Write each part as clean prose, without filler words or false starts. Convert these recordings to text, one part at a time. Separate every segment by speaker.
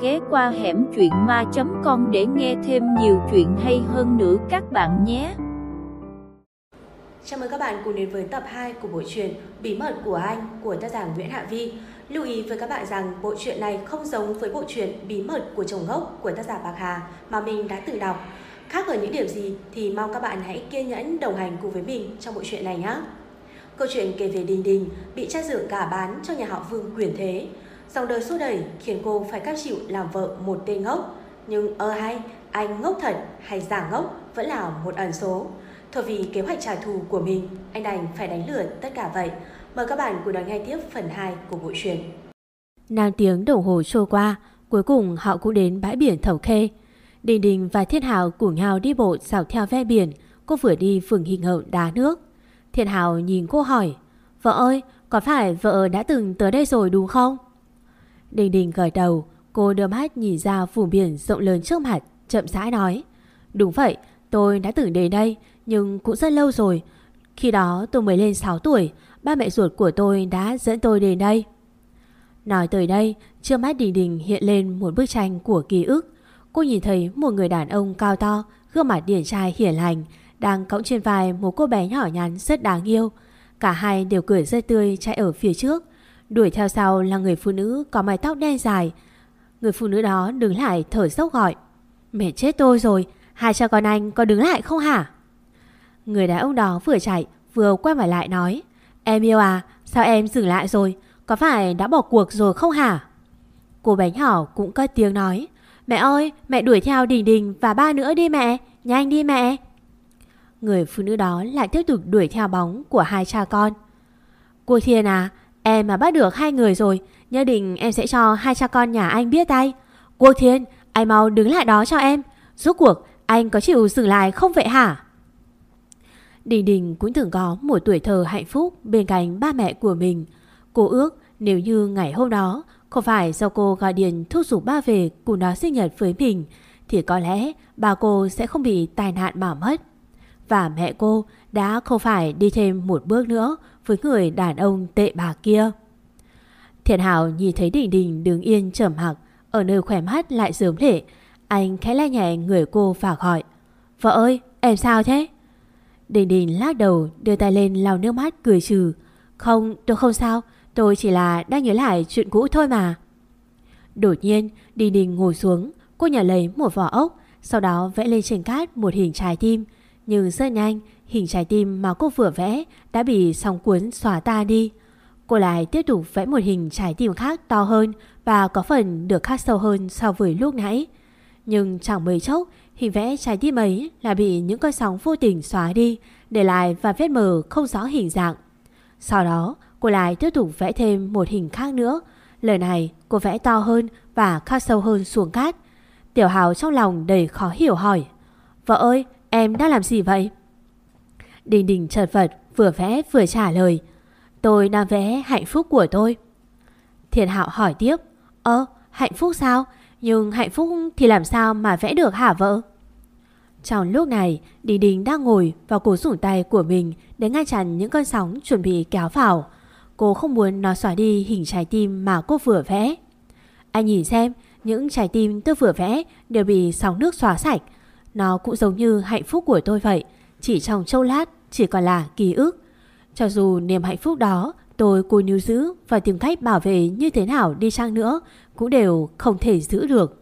Speaker 1: ghé qua hẻm truyện ma.com để nghe thêm nhiều chuyện hay hơn nữa các bạn nhé.
Speaker 2: Chào mừng các bạn cùng đến với tập 2 của bộ truyện Bí mật của anh của tác giả Nguyễn Hạ Vi. Lưu ý với các bạn rằng bộ truyện này không giống với bộ truyện Bí mật của chồng gốc của tác giả Bạc Hà mà mình đã tự đọc. Khác ở những điểm gì thì mong các bạn hãy kiên nhẫn đồng hành cùng với mình trong bộ truyện này nhé. Câu chuyện kể về Đình Đình bị cha dượng gả bán cho nhà họ Vương quyền thế. Dòng đời xô đẩy khiến cô phải cam chịu làm vợ một tên ngốc. Nhưng hay, anh ngốc thật hay giả ngốc vẫn là một ẩn số. Thôi vì kế hoạch trả thù của mình, anh đành phải đánh lừa tất cả vậy. Mời các bạn cùng đón nghe tiếp phần 2 của bộ truyện.
Speaker 3: 5 tiếng đồng hồ trôi qua, cuối cùng họ cũng đến bãi biển Thẩu Khê. Đình Đình và Thiên Hào cùng nhau đi bộ dọc theo ve biển. Cô vừa đi vừa nghỉ ngợi đá nước. Thiên Hào nhìn cô hỏi: "Vợ ơi, có phải vợ đã từng tới đây rồi đúng không?" Đình Đình gật đầu. Cô đưa mắt nhìn ra vùng biển rộng lớn trước mặt, chậm rãi nói: "Đúng vậy, tôi đã từng đến đây, nhưng cũng rất lâu rồi. Khi đó tôi mới lên 6 tuổi, ba mẹ ruột của tôi đã dẫn tôi đến đây." Nói tới đây, trước mắt Đình Đình hiện lên một bức tranh của ký ức. Cô nhìn thấy một người đàn ông cao to, gương mặt điển trai hiền lành, đang cõng trên vai một cô bé nhỏ nhắn rất đáng yêu. Cả hai đều cười rất tươi chạy ở phía trước. Đuổi theo sau là người phụ nữ có mái tóc đen dài. Người phụ nữ đó đứng lại thở dốc gọi: "Mẹ chết tôi rồi, hai cha con anh có đứng lại không hả?" Người đàn ông đó vừa chạy vừa quay mặt lại nói: "Em yêu à, sao em dừng lại rồi? Có phải đã bỏ cuộc rồi không hả?" Cô bé nhỏ cũng cất tiếng nói: "Mẹ ơi, mẹ đuổi theo Đình Đình và ba nữa đi mẹ, nhanh đi mẹ." Người phụ nữ đó lại tiếp tục đuổi theo bóng của hai cha con. "Cô Thiên à, em mà bắt được hai người rồi, nhất định em sẽ cho hai cha con nhà anh biết tay. Cô Thiên, anh mau đứng lại đó cho em. Rốt cuộc anh có chịu dừng lại không vậy hả?" Đình Đình cũng từng có một tuổi thơ hạnh phúc bên cạnh ba mẹ của mình. Cô ước nếu như ngày hôm đó không phải do cô gọi điện thúc giục ba về cùng nó sinh nhật với mình, thì có lẽ ba cô sẽ không bị tai nạn mà mất. Và mẹ cô đã không phải đi thêm một bước nữa với người đàn ông tệ bạc kia. Thiên Hào nhìn thấy Đình Đình đứng yên trầm mặc, ở nơi khóe mắt lại rớm lệ. Anh khẽ lay nhẹ người cô và gọi: "Vợ ơi, em sao thế?" Đình Đình lắc đầu, đưa tay lên lau nước mắt cười trừ: "Không, tôi không sao, tôi chỉ là đang nhớ lại chuyện cũ thôi mà." Đột nhiên Đình Đình ngồi xuống. Cô nhặt lấy một vỏ ốc, sau đó vẽ lên trên cát một hình trái tim. Nhưng rất nhanh, hình trái tim mà cô vừa vẽ đã bị sóng cuốn xóa ta đi. Cô lại tiếp tục vẽ một hình trái tim khác to hơn và có phần được khắc sâu hơn so với lúc nãy. Nhưng chẳng mấy chốc, hình vẽ trái tim ấy là bị những con sóng vô tình xóa đi, để lại và vết mờ không rõ hình dạng. Sau đó cô lại tiếp tục vẽ thêm một hình khác nữa. Lần này cô vẽ to hơn và khắc sâu hơn xuống cát. Tiểu Hào trong lòng đầy khó hiểu hỏi: "Vợ ơi, em đang làm gì vậy?" Đình Đình chật vật vừa vẽ vừa trả lời: "Tôi đang vẽ hạnh phúc của tôi." Thiên Hạo hỏi tiếp: "Hạnh phúc sao? Nhưng hạnh phúc thì làm sao mà vẽ được hả vợ?" Trong lúc này, Đình Đình đang ngồi và cố dùng tay của mình để ngăn chặn những cơn sóng chuẩn bị kéo vào. Cô không muốn nó xóa đi hình trái tim mà cô vừa vẽ. "Anh nhìn xem, những trái tim tôi vừa vẽ đều bị sóng nước xóa sạch. Nó cũng giống như hạnh phúc của tôi vậy, chỉ trong chốc lát chỉ còn là ký ức. Cho dù niềm hạnh phúc đó tôi cố níu giữ và tìm cách bảo vệ như thế nào đi chăng nữa, cũng đều không thể giữ được."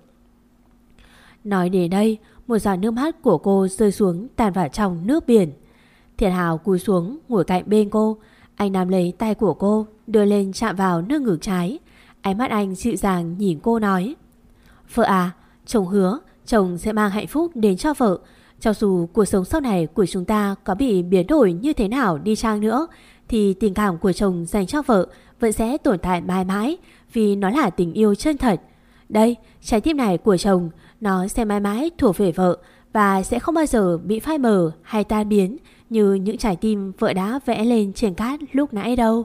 Speaker 3: Nói đến đây, một giọt nước mắt của cô rơi xuống tan vào trong nước biển. Thiên Hào cúi xuống ngồi cạnh bên cô. Anh nắm lấy tay của cô, đưa lên chạm vào nơi ngực trái. Ánh mắt anh dịu dàng nhìn cô nói: "Vợ à, chồng hứa chồng sẽ mang hạnh phúc đến cho vợ. Cho dù cuộc sống sau này của chúng ta có bị biến đổi như thế nào đi chăng nữa, thì tình cảm của chồng dành cho vợ vẫn sẽ tồn tại mãi mãi, vì nó là tình yêu chân thật. Đây, trái tim này của chồng, nó sẽ mãi mãi thuộc về vợ và sẽ không bao giờ bị phai mờ hay tan biến như những trái tim vợ đã vẽ lên trên cát lúc nãy đâu."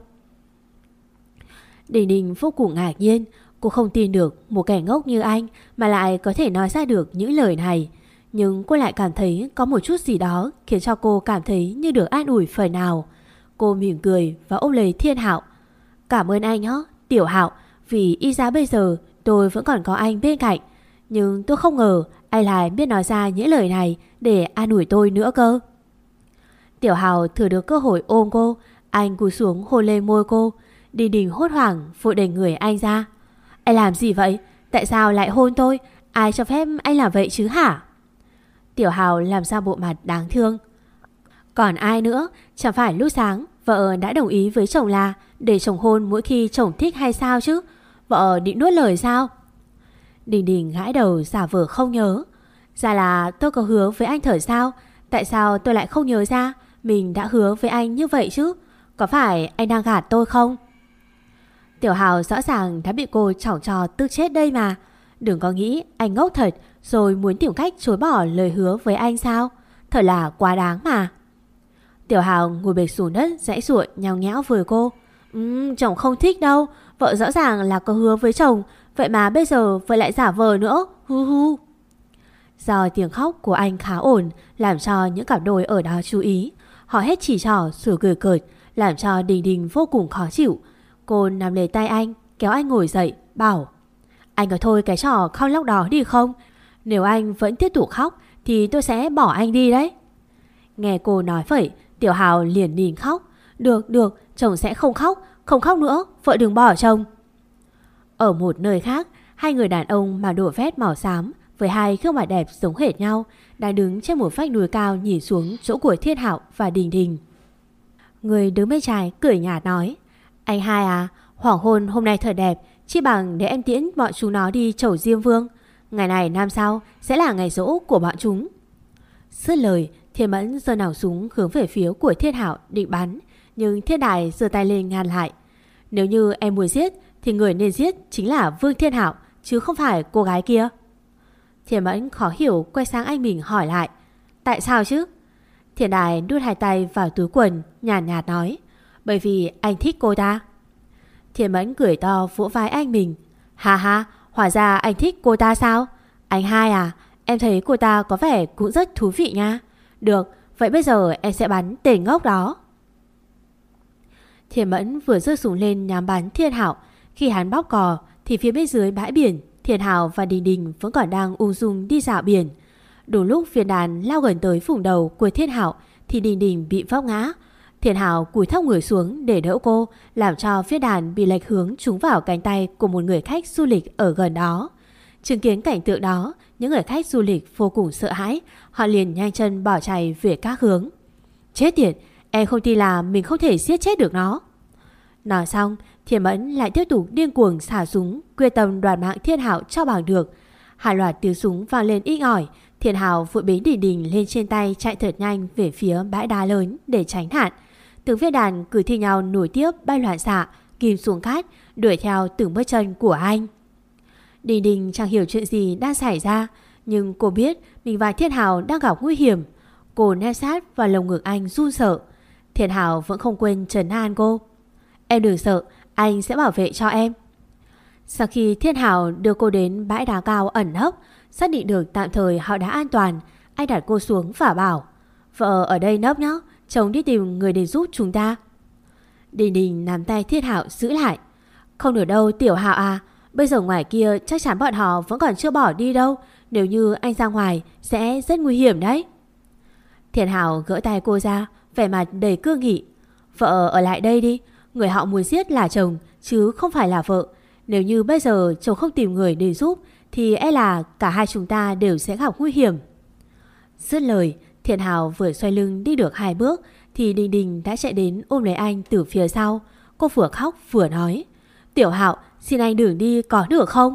Speaker 3: Đình Đình vô cùng ngạc nhiên. Cô không tin được một kẻ ngốc như anh mà lại có thể nói ra được những lời này. Nhưng cô lại cảm thấy có một chút gì đó khiến cho cô cảm thấy như được an ủi phần nào. Cô mỉm cười và ôm lấy Thiên Hạo: "Cảm ơn anh nhé, Tiểu Hạo, vì y ra bây giờ tôi vẫn còn có anh bên cạnh. Nhưng tôi không ngờ anh lại biết nói ra những lời này để an ủi tôi nữa cơ. Tiểu Hào thừa được cơ hội ôm cô. Anh cúi xuống hôn lên môi cô. Đình Đình hốt hoảng vội đẩy người anh ra. Anh làm gì vậy? Tại sao lại hôn tôi? Ai cho phép anh làm vậy chứ hả? Tiểu Hào làm ra bộ mặt đáng thương. Còn ai nữa? Chẳng phải lúc sáng vợ đã đồng ý với chồng là để chồng hôn mỗi khi chồng thích hay sao chứ? Vợ định nuốt lời sao? Đình Đình gãi đầu giả vờ không nhớ. Ra là tôi có hứa với anh Thời sao? Tại sao tôi lại không nhớ ra mình đã hứa với anh như vậy chứ? Có phải anh đang gạt tôi không? Tiểu Hào rõ ràng đã bị cô chỏng trò tức chết đây mà. Đừng có nghĩ anh ngốc thật rồi muốn tìm cách chối bỏ lời hứa với anh sao? Thật là quá đáng mà. Tiểu Hào ngồi bệt xuống đất giãy giụa nhao nhão với cô. Chồng không thích đâu. Vợ rõ ràng là có hứa với chồng. Vậy mà bây giờ vợ lại giả vờ nữa. Hu hu. Do tiếng khóc của anh khá ổn làm cho những cặp đôi ở đó chú ý. Họ hết chỉ trỏ rồi cười cợt làm cho Đình Đình vô cùng khó chịu. Cô nắm lấy tay anh kéo anh ngồi dậy bảo: Anh có thôi cái trò khóc lóc đó đi không? Nếu anh vẫn tiếp tục khóc thì tôi sẽ bỏ anh đi đấy. Nghe cô nói vậy, Tiểu Hào liền nín khóc. Được, chồng sẽ không khóc nữa, vợ đừng bỏ chồng. Ở một nơi khác, hai người đàn ông mặc đồ vest màu xám với hai gương mặt đẹp giống hệt nhau đang đứng trên một vách núi cao nhìn xuống chỗ của Thiên Hạo và Đình Đình. Người đứng bên trái cười nhạt nói: Anh hai à, hoàng hôn hôm nay thật đẹp, chi bằng để em tiễn bọn chúng nó đi chầu Diêm Vương. Ngày này năm sau sẽ là ngày giỗ của bọn chúng. Dứt lời, Thiên Mẫn giơ nòng súng hướng về phía của Thiên Hạo định bắn, nhưng Thiên Đài giơ tay lên ngăn lại. Nếu như em muốn giết thì người nên giết chính là Vương Thiên Hạo chứ không phải cô gái kia. Thiên Mẫn khó hiểu quay sang anh mình hỏi lại: Tại sao chứ? Thiên Đài đút hai tay vào túi quần nhàn nhạt nói: Bởi vì anh thích cô ta. Thiên Mẫn cười to vỗ vai anh mình: Ha, hóa ra anh thích cô ta sao? Anh hai à, em thấy cô ta có vẻ cũng rất thú vị nha. Được, vậy bây giờ em sẽ bắn tên ngốc đó. Thiên Mẫn vừa giơ súng lên nhắm bắn Thiên Hạo. Khi hắn bóp cò thì phía bên dưới bãi biển, Thiên Hạo và Đình Đình vẫn còn đang ung dung đi dạo biển. Đúng lúc viên đạn lao gần tới vùng đầu của Thiên Hạo thì Đình Đình bị vấp ngã. Thiên Hạo cúi thấp người xuống để đỡ cô, làm cho viên đạn bị lệch hướng trúng vào cánh tay của một người khách du lịch ở gần đó. Chứng kiến cảnh tượng đó, những người khách du lịch vô cùng sợ hãi. Họ liền nhanh chân bỏ chạy về các hướng. Chết tiệt, em không tin là mình không thể giết chết được nó. Nói xong, Thiên Mẫn lại tiếp tục điên cuồng xả súng, quyết tâm đoạt mạng Thiên Hạo cho bằng được. Hai loạt tiếng súng vang lên inh ỏi. Thiên Hạo vội bế Đình Đình lên trên tay chạy thật nhanh về phía bãi đá lớn để tránh nạn. Từng viên đạn cứ thi nhau nổi tiếp bay loạn xạ, kìm xuống cát, đuổi theo từng bước chân của anh. Đình Đình chẳng hiểu chuyện gì đang xảy ra, nhưng cô biết mình và Thiên Hạo đang gặp nguy hiểm. Cô nép sát vào lồng ngực anh run sợ. Thiên Hạo vẫn không quên trấn an cô: Em đừng sợ, anh sẽ bảo vệ cho em. Sau khi Thiên Hạo đưa cô đến bãi đá cao ẩn nấp, xác định được tạm thời họ đã an toàn, anh đặt cô xuống và bảo: Vợ ở đây nấp nhé, chồng đi tìm người để giúp chúng ta. Đình Đình nắm tay Thiên Hạo giữ lại: Không được đâu Tiểu Hạo à, bây giờ ngoài kia chắc chắn bọn họ vẫn còn chưa bỏ đi đâu. Nếu như anh ra ngoài sẽ rất nguy hiểm đấy. Thiên Hạo gỡ tay cô ra, vẻ mặt đầy cương nghị: Vợ ở lại đây đi, người họ muốn giết là chồng chứ không phải là vợ. Nếu như bây giờ chồng không tìm người để giúp thì e là cả hai chúng ta đều sẽ gặp nguy hiểm. Dứt lời, Thiên Hạo vừa xoay lưng đi được 2 bước thì Đình Đình đã chạy đến ôm lấy anh từ phía sau. Cô vừa khóc vừa nói: Tiểu Hạo, xin anh đừng đi có được không?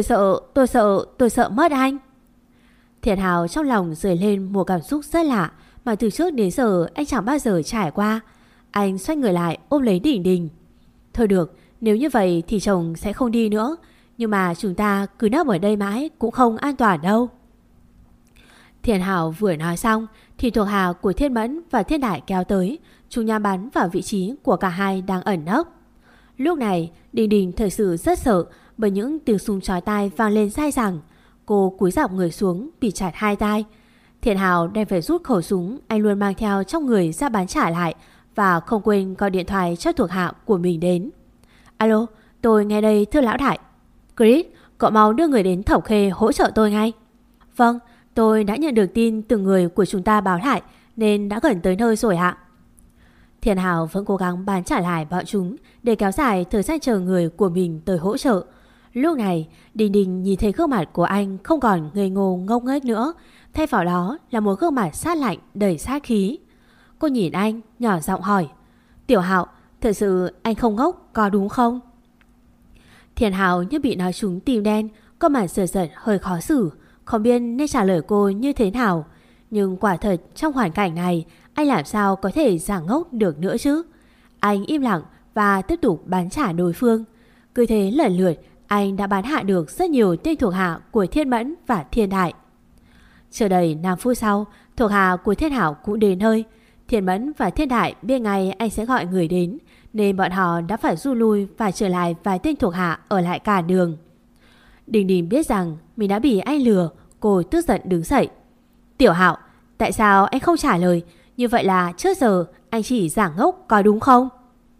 Speaker 3: Tôi sợ mất anh. Thiên Hạo trong lòng dấy lên một cảm xúc rất lạ mà từ trước đến giờ anh chẳng bao giờ trải qua. Anh xoay người lại ôm lấy Đình Đình: Thôi được, nếu như vậy thì chồng sẽ không đi nữa. Nhưng mà chúng ta cứ nấp ở đây mãi cũng không an toàn đâu. Thiên Hạo vừa nói xong thì thuộc hạ của Thiên Mẫn và Thiên Đại kéo tới, chúng nhắm bắn vào vị trí của cả hai đang ẩn nấp. Lúc này Đình Đình thật sự rất sợ bởi những tiếng súng chói tai vang lên dai dẳng. Cô cúi gằm người xuống bịt chặt hai tai. Thiên Hạo đem phải rút khẩu súng anh luôn mang theo trong người ra bắn trả lại và không quên gọi điện thoại cho thuộc hạ của mình đến. Alo, tôi nghe đây thưa lão đại. Chris, Cậu mau đưa người đến Thẩm Khê hỗ trợ tôi ngay. Vâng, tôi đã nhận được tin từ người của chúng ta báo lại nên đã gần tới nơi rồi ạ. Thiên Hào vẫn cố gắng bán trả lại bọn chúng để kéo dài thời gian chờ người của mình tới hỗ trợ. Lúc này, Đình Đình nhìn thấy gương mặt của anh không còn ngây ngô ngốc nghếch nữa, thay vào đó là một gương mặt sát lạnh đầy sát khí. Cô nhìn anh, nhỏ giọng hỏi: Tiểu Hạo, thật sự anh không ngốc, có đúng không? Thiên Hào như bị nói trúng tim đen, có mặt sờ sật hơi khó xử, không biết nên trả lời cô như thế nào. Nhưng quả thật trong hoàn cảnh này, anh làm sao có thể giả ngốc được nữa chứ? Anh im lặng và tiếp tục bán trả đối phương. Cứ thế lần lượt, anh đã bán hạ được rất nhiều tên thuộc hạ của Thiên Mẫn và Thiên Đại. Chưa đầy 5 phút sau, thuộc hạ của Thiên Hảo cũng đến nơi. Thiên Mẫn và Thiên Đại biết ngay anh sẽ gọi người đến, nên bọn họ đã phải rút lui và trở lại vài tên thuộc hạ ở lại cả đường. Đình Đình biết rằng mình đã bị anh lừa, cô tức giận đứng dậy. Tiểu Hạo, tại sao anh không trả lời? Như vậy là trước giờ anh chỉ giả ngốc, có đúng không?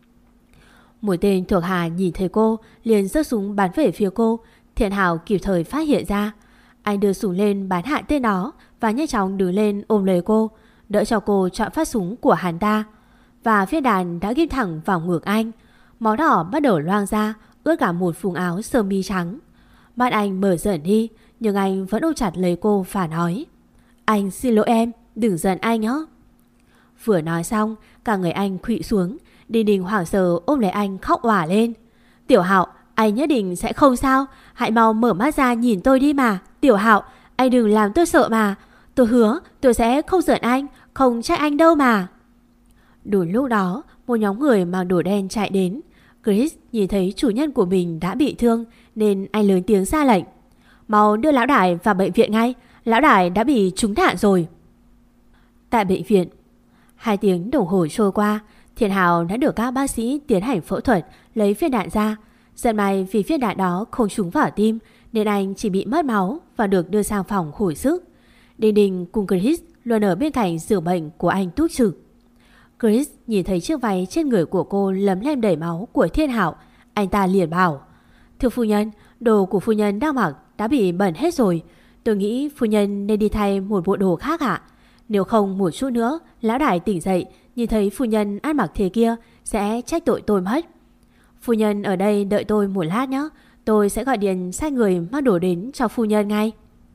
Speaker 3: Một tên thuộc hạ nhìn thấy cô liền giơ súng bắn về phía cô. Thiên Hảo kịp thời phát hiện ra. Anh đưa súng lên bắn hạ tên đó và nhanh chóng đứng lên ôm lấy cô, đỡ cho cô chọn phát súng của hắn ta. Và viên đạn đã ghim thẳng vào ngực anh. Máu đỏ bắt đầu loang ra, ướt cả một vùng áo sơ mi trắng. Mắt anh mở dần đi, nhưng anh vẫn ôm chặt lấy cô và nói: Anh xin lỗi em, đừng giận anh nhé. Vừa nói xong, cả người anh khuỵu xuống. Đình Đình hoảng sợ ôm lấy anh khóc òa lên. Tiểu Hạo, anh nhất định sẽ không sao. Hãy mau mở mắt ra nhìn tôi đi mà. Tiểu Hạo, anh đừng làm tôi sợ mà. Tôi hứa tôi sẽ không giận anh, không trách anh đâu mà. Đúng lúc đó, một nhóm người mặc đồ đen chạy đến. Chris nhìn thấy chủ nhân của mình đã bị thương nên anh lớn tiếng ra lệnh: Mau đưa lão đại vào bệnh viện ngay, lão đại đã bị trúng đạn rồi. Tại bệnh viện, 2 tiếng đồng hồ trôi qua, Thiên Hào đã được các bác sĩ tiến hành phẫu thuật lấy viên đạn ra. Giận may vì viên đạn đó không trúng vào tim nên anh chỉ bị mất máu và được đưa sang phòng hồi sức. Đình Đình cùng Chris luôn ở bên cạnh giường bệnh của anh túc trực. Chris nhìn thấy chiếc váy trên người của cô lấm lem đầy máu của Thiên Hạo, anh ta liền bảo: Thưa phu nhân, đồ của phu nhân đang mặc đã bị bẩn hết rồi. Tôi nghĩ phu nhân nên đi thay một bộ đồ khác ạ. Nếu không một chút nữa lão đại tỉnh dậy nhìn thấy phu nhân ăn mặc thế kia sẽ trách tội tôi mất. Phu nhân ở đây đợi tôi một lát nhé, tôi sẽ gọi điện sai người mang đồ đến cho phu nhân ngay.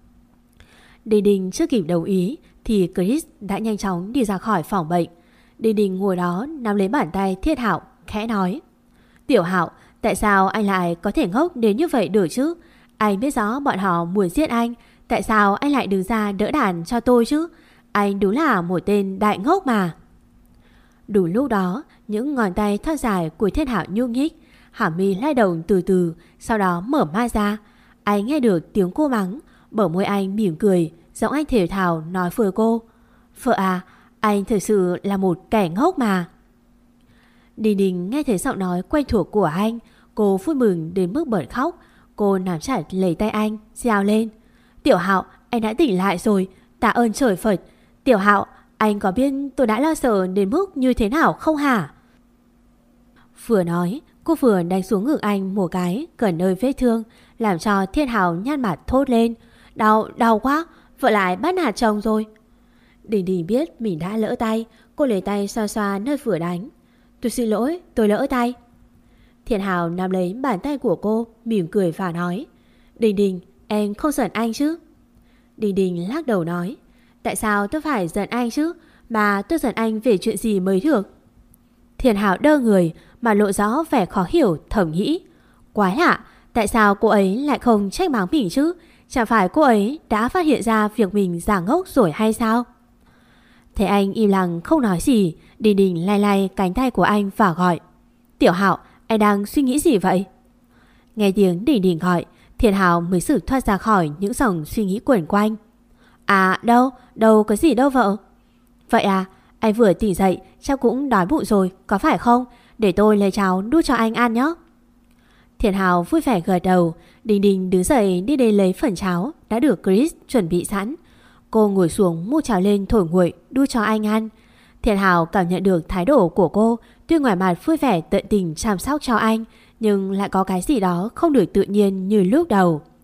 Speaker 3: Đình Đình chưa kịp đồng ý thì Chris đã nhanh chóng đi ra khỏi phòng bệnh. Đình Đình ngồi đó nắm lấy bàn tay Thiên Hạo, khẽ nói: Tiểu Hạo, tại sao anh lại có thể ngốc đến như vậy được chứ? Anh biết rõ bọn họ muốn giết anh, tại sao anh lại đứng ra đỡ đàn cho tôi chứ? Anh đúng là một tên đại ngốc mà. Đúng lúc đó, những ngón tay thon dài của Thiên Hạo nhúc nhích, hàm mi lay động từ từ, sau đó mở mắt ra. Anh nghe được tiếng cô mắng, bờ môi anh mỉm cười, giọng anh thều thào nói với cô: Vợ à, anh thực sự là một kẻ ngốc mà. Đình Đình nghe thấy giọng nói quen thuộc của anh, cô vui mừng đến mức bật khóc. Cô nắm chặt lấy tay anh, reo lên: Tiểu Hạo, anh đã tỉnh lại rồi, tạ ơn trời Phật. Tiểu Hạo, anh có biết tôi đã lo sợ đến mức như thế nào không hả? Vừa nói, cô vừa đánh xuống ngực anh một cái gần nơi vết thương, làm cho Thiên Hào nhăn mặt thốt lên: Đau quá, vợ lại bắt nạt chồng rồi. Đình Đình biết mình đã lỡ tay, cô lấy tay xoa xoa nơi vừa đánh. Tôi xin lỗi, tôi lỡ tay. Thiên Hào nắm lấy bàn tay của cô, mỉm cười và nói: Đình Đình, em không giận anh chứ? Đình Đình lắc đầu nói: Tại sao tôi phải giận anh chứ? Mà tôi giận anh về chuyện gì mới được? Thiên Hào đơ người mà lộ rõ vẻ khó hiểu, thầm nghĩ: Quái lạ, tại sao cô ấy lại không trách mắng mình chứ? Chẳng phải cô ấy đã phát hiện ra việc mình giả ngốc rồi hay sao? Thấy anh im lặng không nói gì, Đình Đình lay lay cánh tay của anh và gọi: Tiểu Hạo, anh đang suy nghĩ gì vậy? Nghe tiếng Đình Đình gọi, Thiên Hào mới sực thoát ra khỏi những dòng suy nghĩ quẩn quanh. À đâu có gì đâu vợ. Vậy à, anh vừa tỉnh dậy chắc cũng đói bụng rồi, có phải không? Để tôi lấy cháo đút cho anh ăn nhé. Thiên Hào vui vẻ gật đầu. Đình Đình đứng dậy đi đến lấy phần cháo đã được Chris chuẩn bị sẵn. Cô ngồi xuống mua cháo lên thổi nguội đút cho anh ăn. Thiên Hào cảm nhận được thái độ của cô, tuy ngoài mặt vui vẻ tận tình chăm sóc cho anh, nhưng lại có cái gì đó không được tự nhiên như lúc đầu.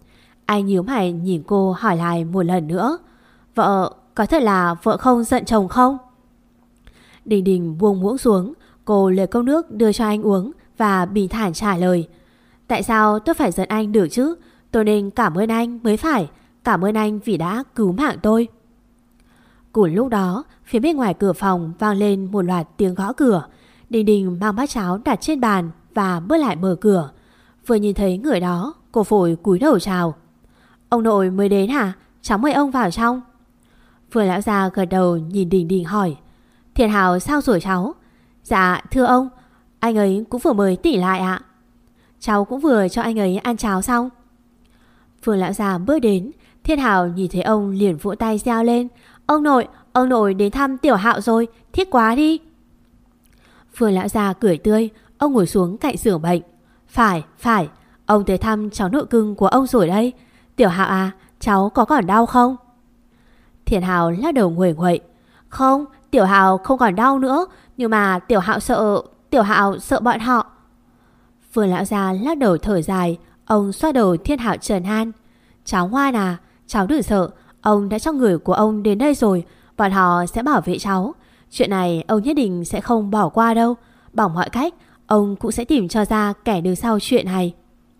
Speaker 3: Anh nhíu mày nhìn cô hỏi lại một lần nữa. Vợ, có thật là vợ không giận chồng không? Đình Đình buông muỗng xuống. Cô lấy cốc nước đưa cho anh uống và bình thản trả lời. Tại sao tôi phải giận anh được chứ? Tôi nên cảm ơn anh mới phải. Cảm ơn anh vì đã cứu mạng tôi. Cùng lúc đó, phía bên ngoài cửa phòng vang lên một loạt tiếng gõ cửa. Đình Đình mang bát cháo đặt trên bàn và bước lại mở cửa. Vừa nhìn thấy người đó, cô vội cúi đầu chào. Ông nội mới đến hả? Cháu mời ông vào trong. Phương lão già gật đầu nhìn Đình Đình hỏi. Thiện Hào sao rồi cháu? Dạ thưa ông, anh ấy cũng vừa mới tỉnh lại ạ. Cháu cũng vừa cho anh ấy ăn cháo xong. Phương lão già bước đến. Thiên Hào nhìn thấy ông liền vỗ tay reo lên. Ông nội đến thăm Tiểu Hạo rồi, thích quá đi. Phương lão già cười tươi. Ông ngồi xuống cạnh giường bệnh. Phải, ông tới thăm cháu nội cưng của ông rồi đây. Tiểu Hạo à, cháu có còn đau không? Thiên Hào lắc đầu nguội nguậy. Không, Tiểu Hạo không còn đau nữa. Nhưng mà Tiểu Hạo sợ bọn họ. Phương lão già lắc đầu thở dài. Ông xoa đầu Thiên Hạo trấn an. Cháu ngoan à, cháu đừng sợ. Ông đã cho người của ông đến đây rồi. Bọn họ sẽ bảo vệ cháu. Chuyện này ông nhất định sẽ không bỏ qua đâu. Bằng mọi cách, ông cũng sẽ tìm cho ra kẻ đứng sau chuyện này.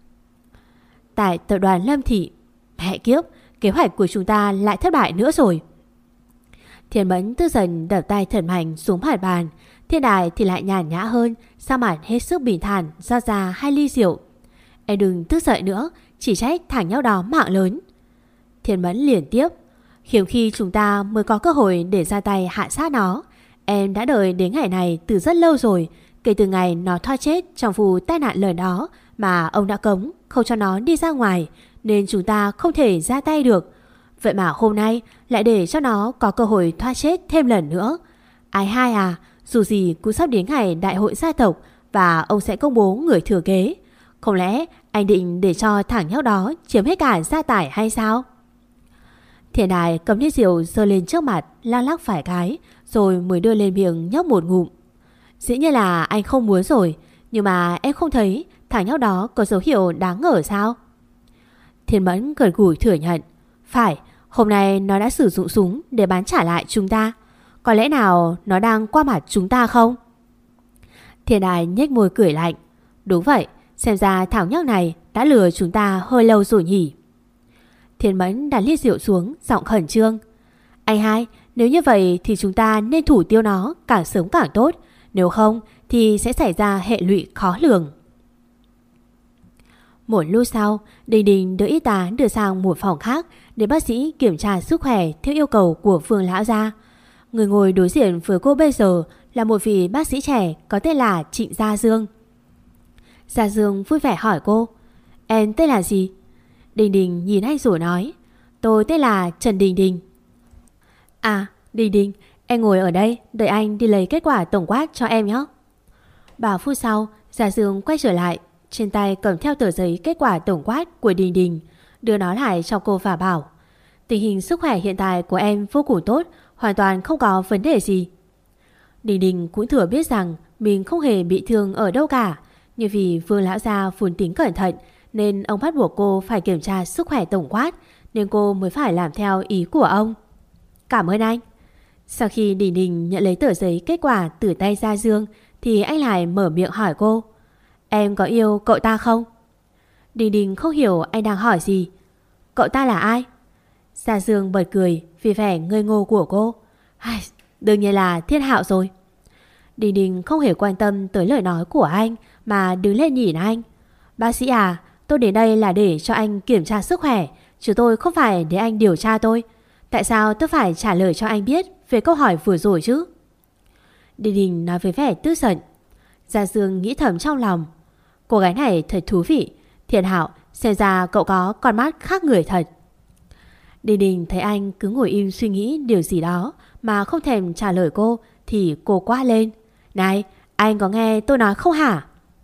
Speaker 3: Tại tập đoàn Lâm Thị. Mẹ kiếp, kế hoạch của chúng ta lại thất bại nữa rồi. Thiên Mẫn tức giận đập tay thật mạnh xuống mặt bàn. Thiên Đài thì lại nhàn nhã hơn, sao mặt hết sức bình thản rót ra 2 ly rượu. Em đừng tức giận nữa, chỉ trách thằng nhóc đó mạng lớn. Thiên Mẫn liền tiếp. Hiếm khi chúng ta mới có cơ hội để ra tay hạ sát nó. Em đã đợi đến ngày này từ rất lâu rồi. Kể từ ngày nó thoát chết trong vụ tai nạn lớn đó mà ông đã cấm không cho nó đi ra ngoài, nên chúng ta không thể ra tay được. Vậy mà hôm nay lại để cho nó có cơ hội thoát chết thêm lần nữa. Ai hai à, dù gì cũng sắp đến ngày đại hội gia tộc và ông sẽ công bố người thừa kế. Không lẽ anh định để cho thằng nhóc đó chiếm hết cả gia tài hay sao? Thiên Đài cầm ly rượu giơ lên trước mặt, lắc lắc phải cái, rồi mới đưa lên miệng nhấp một ngụm. Dĩ nhiên là anh không muốn rồi, nhưng mà em không thấy thằng nhóc đó có dấu hiệu đáng ngờ sao? Thiên Mẫn gật gù thừa nhận. Phải, hôm nay nó đã sử dụng súng để bắn trả lại chúng ta. Có lẽ nào nó đang qua mặt chúng ta không? Thiên Đài nhếch môi cười lạnh. Đúng vậy, xem ra thằng nhóc này đã lừa chúng ta hơi lâu rồi nhỉ. Thiên Mẫn đặt ly rượu xuống, giọng khẩn trương. Anh hai, nếu như vậy thì chúng ta nên thủ tiêu nó càng sớm càng tốt. Nếu không thì sẽ xảy ra hệ lụy khó lường. Một lúc sau, Đình Đình được y tá đưa sang một phòng khác để bác sĩ kiểm tra sức khỏe theo yêu cầu của Phương lão gia. Người ngồi đối diện với cô bây giờ là một vị bác sĩ trẻ có tên là Trịnh Gia Dương. Gia Dương vui vẻ hỏi cô. Em tên là gì? Đình Đình nhìn anh rồi nói. Tôi tên là Trần Đình Đình. À, Đình Đình, em ngồi ở đây đợi anh đi lấy kết quả tổng quát cho em nhé. 3 phút sau, Gia Dương quay trở lại, trên tay cầm theo tờ giấy kết quả tổng quát của Đình Đình, đưa nó lại cho cô và bảo. Tình hình sức khỏe hiện tại của em vô cùng tốt, hoàn toàn không có vấn đề gì. Đình Đình cũng thừa biết rằng mình không hề bị thương ở đâu cả, nhưng vì Vương lão gia phun tính cẩn thận nên ông bắt buộc cô phải kiểm tra sức khỏe tổng quát, nên cô mới phải làm theo ý của ông. Cảm ơn anh. Sau khi Đình Đình nhận lấy tờ giấy kết quả từ tay Gia Dương thì anh lại mở miệng hỏi cô. Em có yêu cậu ta không? Đình Đình không hiểu anh đang hỏi gì. Cậu ta là ai? Gia Dương bật cười vì vẻ ngây ngô của cô. Đương nhiên là Thiên Hạo rồi. Đình Đình không hề quan tâm tới lời nói của anh mà đứng lên nhìn anh. Bác sĩ à, tôi đến đây là để cho anh kiểm tra sức khỏe, chứ tôi không phải để anh điều tra tôi. Tại sao tôi phải trả lời cho anh biết về câu hỏi vừa rồi chứ? Đình Đình nói với vẻ tức giận. Gia Dương nghĩ thầm trong lòng. Cô gái này thật thú vị. Thiên Hạo, xem ra cậu có con mắt khác người thật. Đình Đình thấy anh cứ ngồi im suy nghĩ điều gì đó mà không thèm trả lời cô thì cô quát lên. Này, anh có nghe tôi nói không hả?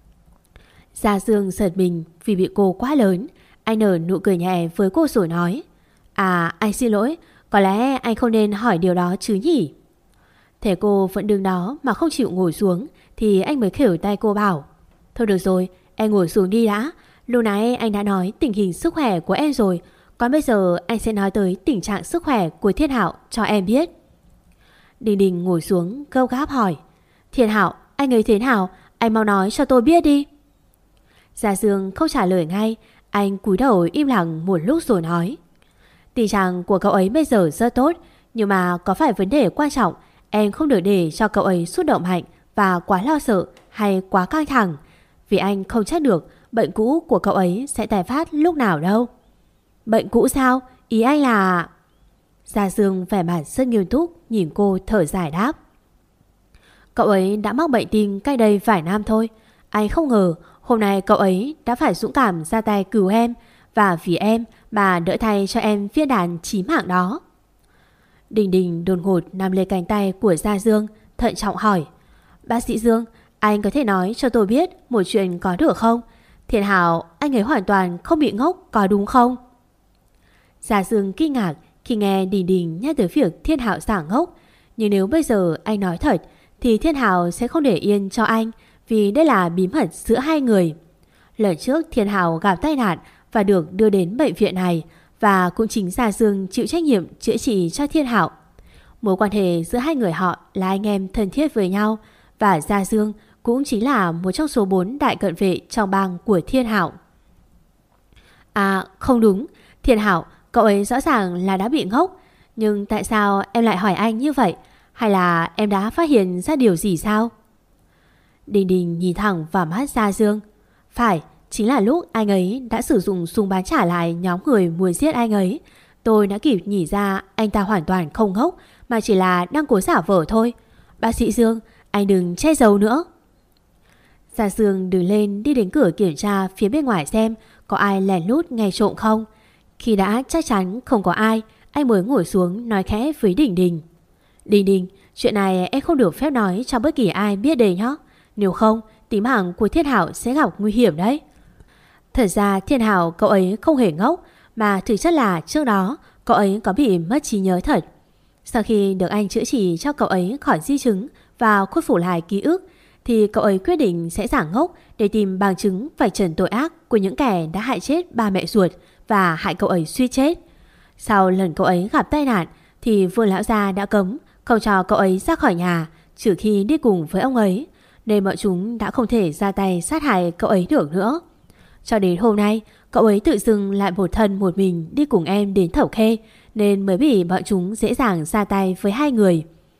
Speaker 3: Gia Dương giật mình vì bị cô quá lớn. Anh nở nụ cười nhẹ với cô rồi nói. À, anh xin lỗi, có lẽ anh không nên hỏi điều đó chứ nhỉ? Thế cô vẫn đứng đó mà không chịu ngồi xuống thì anh mới khều tay cô bảo. Thôi được rồi, em ngồi xuống đi đã. Lúc nãy anh đã nói tình hình sức khỏe của em rồi. Còn bây giờ anh sẽ nói tới tình trạng sức khỏe của Thiên Hạo cho em biết. Đình Đình ngồi xuống gấp gáp hỏi: Thiên Hạo, anh ấy thế nào? Anh mau nói cho tôi biết đi. Gia Dương không trả lời ngay. Anh cúi đầu im lặng một lúc rồi nói: Tình trạng của cậu ấy bây giờ rất tốt, nhưng mà có phải vấn đề quan trọng. Em không được để cho cậu ấy xúc động mạnh và quá lo sợ hay quá căng thẳng, vì anh không chắc được bệnh cũ của cậu ấy sẽ tái phát lúc nào đâu. Bệnh cũ sao? Ý anh là... Gia Dương vẻ mặt rất nghiêm túc nhìn cô thở dài đáp: Cậu ấy đã mắc bệnh tim cách đây vài năm thôi. Anh không ngờ hôm nay cậu ấy đã phải dũng cảm ra tay cứu em, và vì em mà đỡ thay cho em viên đạn chí mạng đó. Đình Đình đột ngột nắm lấy cánh tay của Gia Dương, thận trọng hỏi: Bác sĩ Dương, anh có thể nói cho tôi biết một chuyện có được không? Thiên Hạo, anh ấy hoàn toàn không bị ngốc, có đúng không? Gia Dương kinh ngạc khi nghe Đình Đình nhắc tới việc Thiên Hạo giả ngốc. Nhưng nếu bây giờ anh nói thật thì Thiên Hạo sẽ không để yên cho anh, vì đây là bí mật giữa hai người. Lần trước Thiên Hạo gặp tai nạn và được đưa đến bệnh viện này, và cũng chính Gia Dương chịu trách nhiệm chữa trị cho Thiên Hạo. Mối quan hệ giữa hai người họ là anh em thân thiết với nhau, và Gia Dương cũng chính là một trong số 4 đại cận vệ trong bang của Thiên Hạo. À không đúng, Thiên Hạo, cậu ấy rõ ràng là đã bị ngốc. Nhưng tại sao em lại hỏi anh như vậy? Hay là em đã phát hiện ra điều gì sao? Đình Đình nhìn thẳng vào mắt Gia Dương. Phải, chính là lúc anh ấy đã sử dụng súng bắn trả lại nhóm người muốn giết anh ấy. Tôi đã kịp nhìn ra anh ta hoàn toàn không ngốc, mà chỉ là đang cố giả vờ thôi. Bác sĩ Dương, anh đừng che giấu nữa. Gia Dương đứng lên đi đến cửa kiểm tra phía bên ngoài xem có ai lén lút nghe trộm không. Khi đã chắc chắn không có ai, anh mới ngồi xuống nói khẽ với Đình Đình: Đình Đình, chuyện này em không được phép nói cho bất kỳ ai biết đây nhé. Nếu không, tính mạng của Thiên Hạo sẽ gặp nguy hiểm đấy. Thật ra Thiên Hạo cậu ấy không hề ngốc, mà thực chất là trước đó cậu ấy có bị mất trí nhớ thật. Sau khi được anh chữa trị cho cậu ấy khỏi di chứng và khôi phục lại ký ức, thì cậu ấy quyết định sẽ giả ngốc để tìm bằng chứng vạch trần tội ác của những kẻ đã hại chết ba mẹ ruột và hại cậu ấy suýt chết. Sau lần cậu ấy gặp tai nạn thì Vương lão gia đã cấm không cho cậu ấy ra khỏi nhà trừ khi đi cùng với ông ấy, nên bọn chúng đã không thể ra tay sát hại cậu ấy được nữa. Cho đến hôm nay, cậu ấy tự dưng lại một thân một mình đi cùng em đến Thẩu Khê, nên mới bị bọn chúng dễ dàng ra tay với hai người.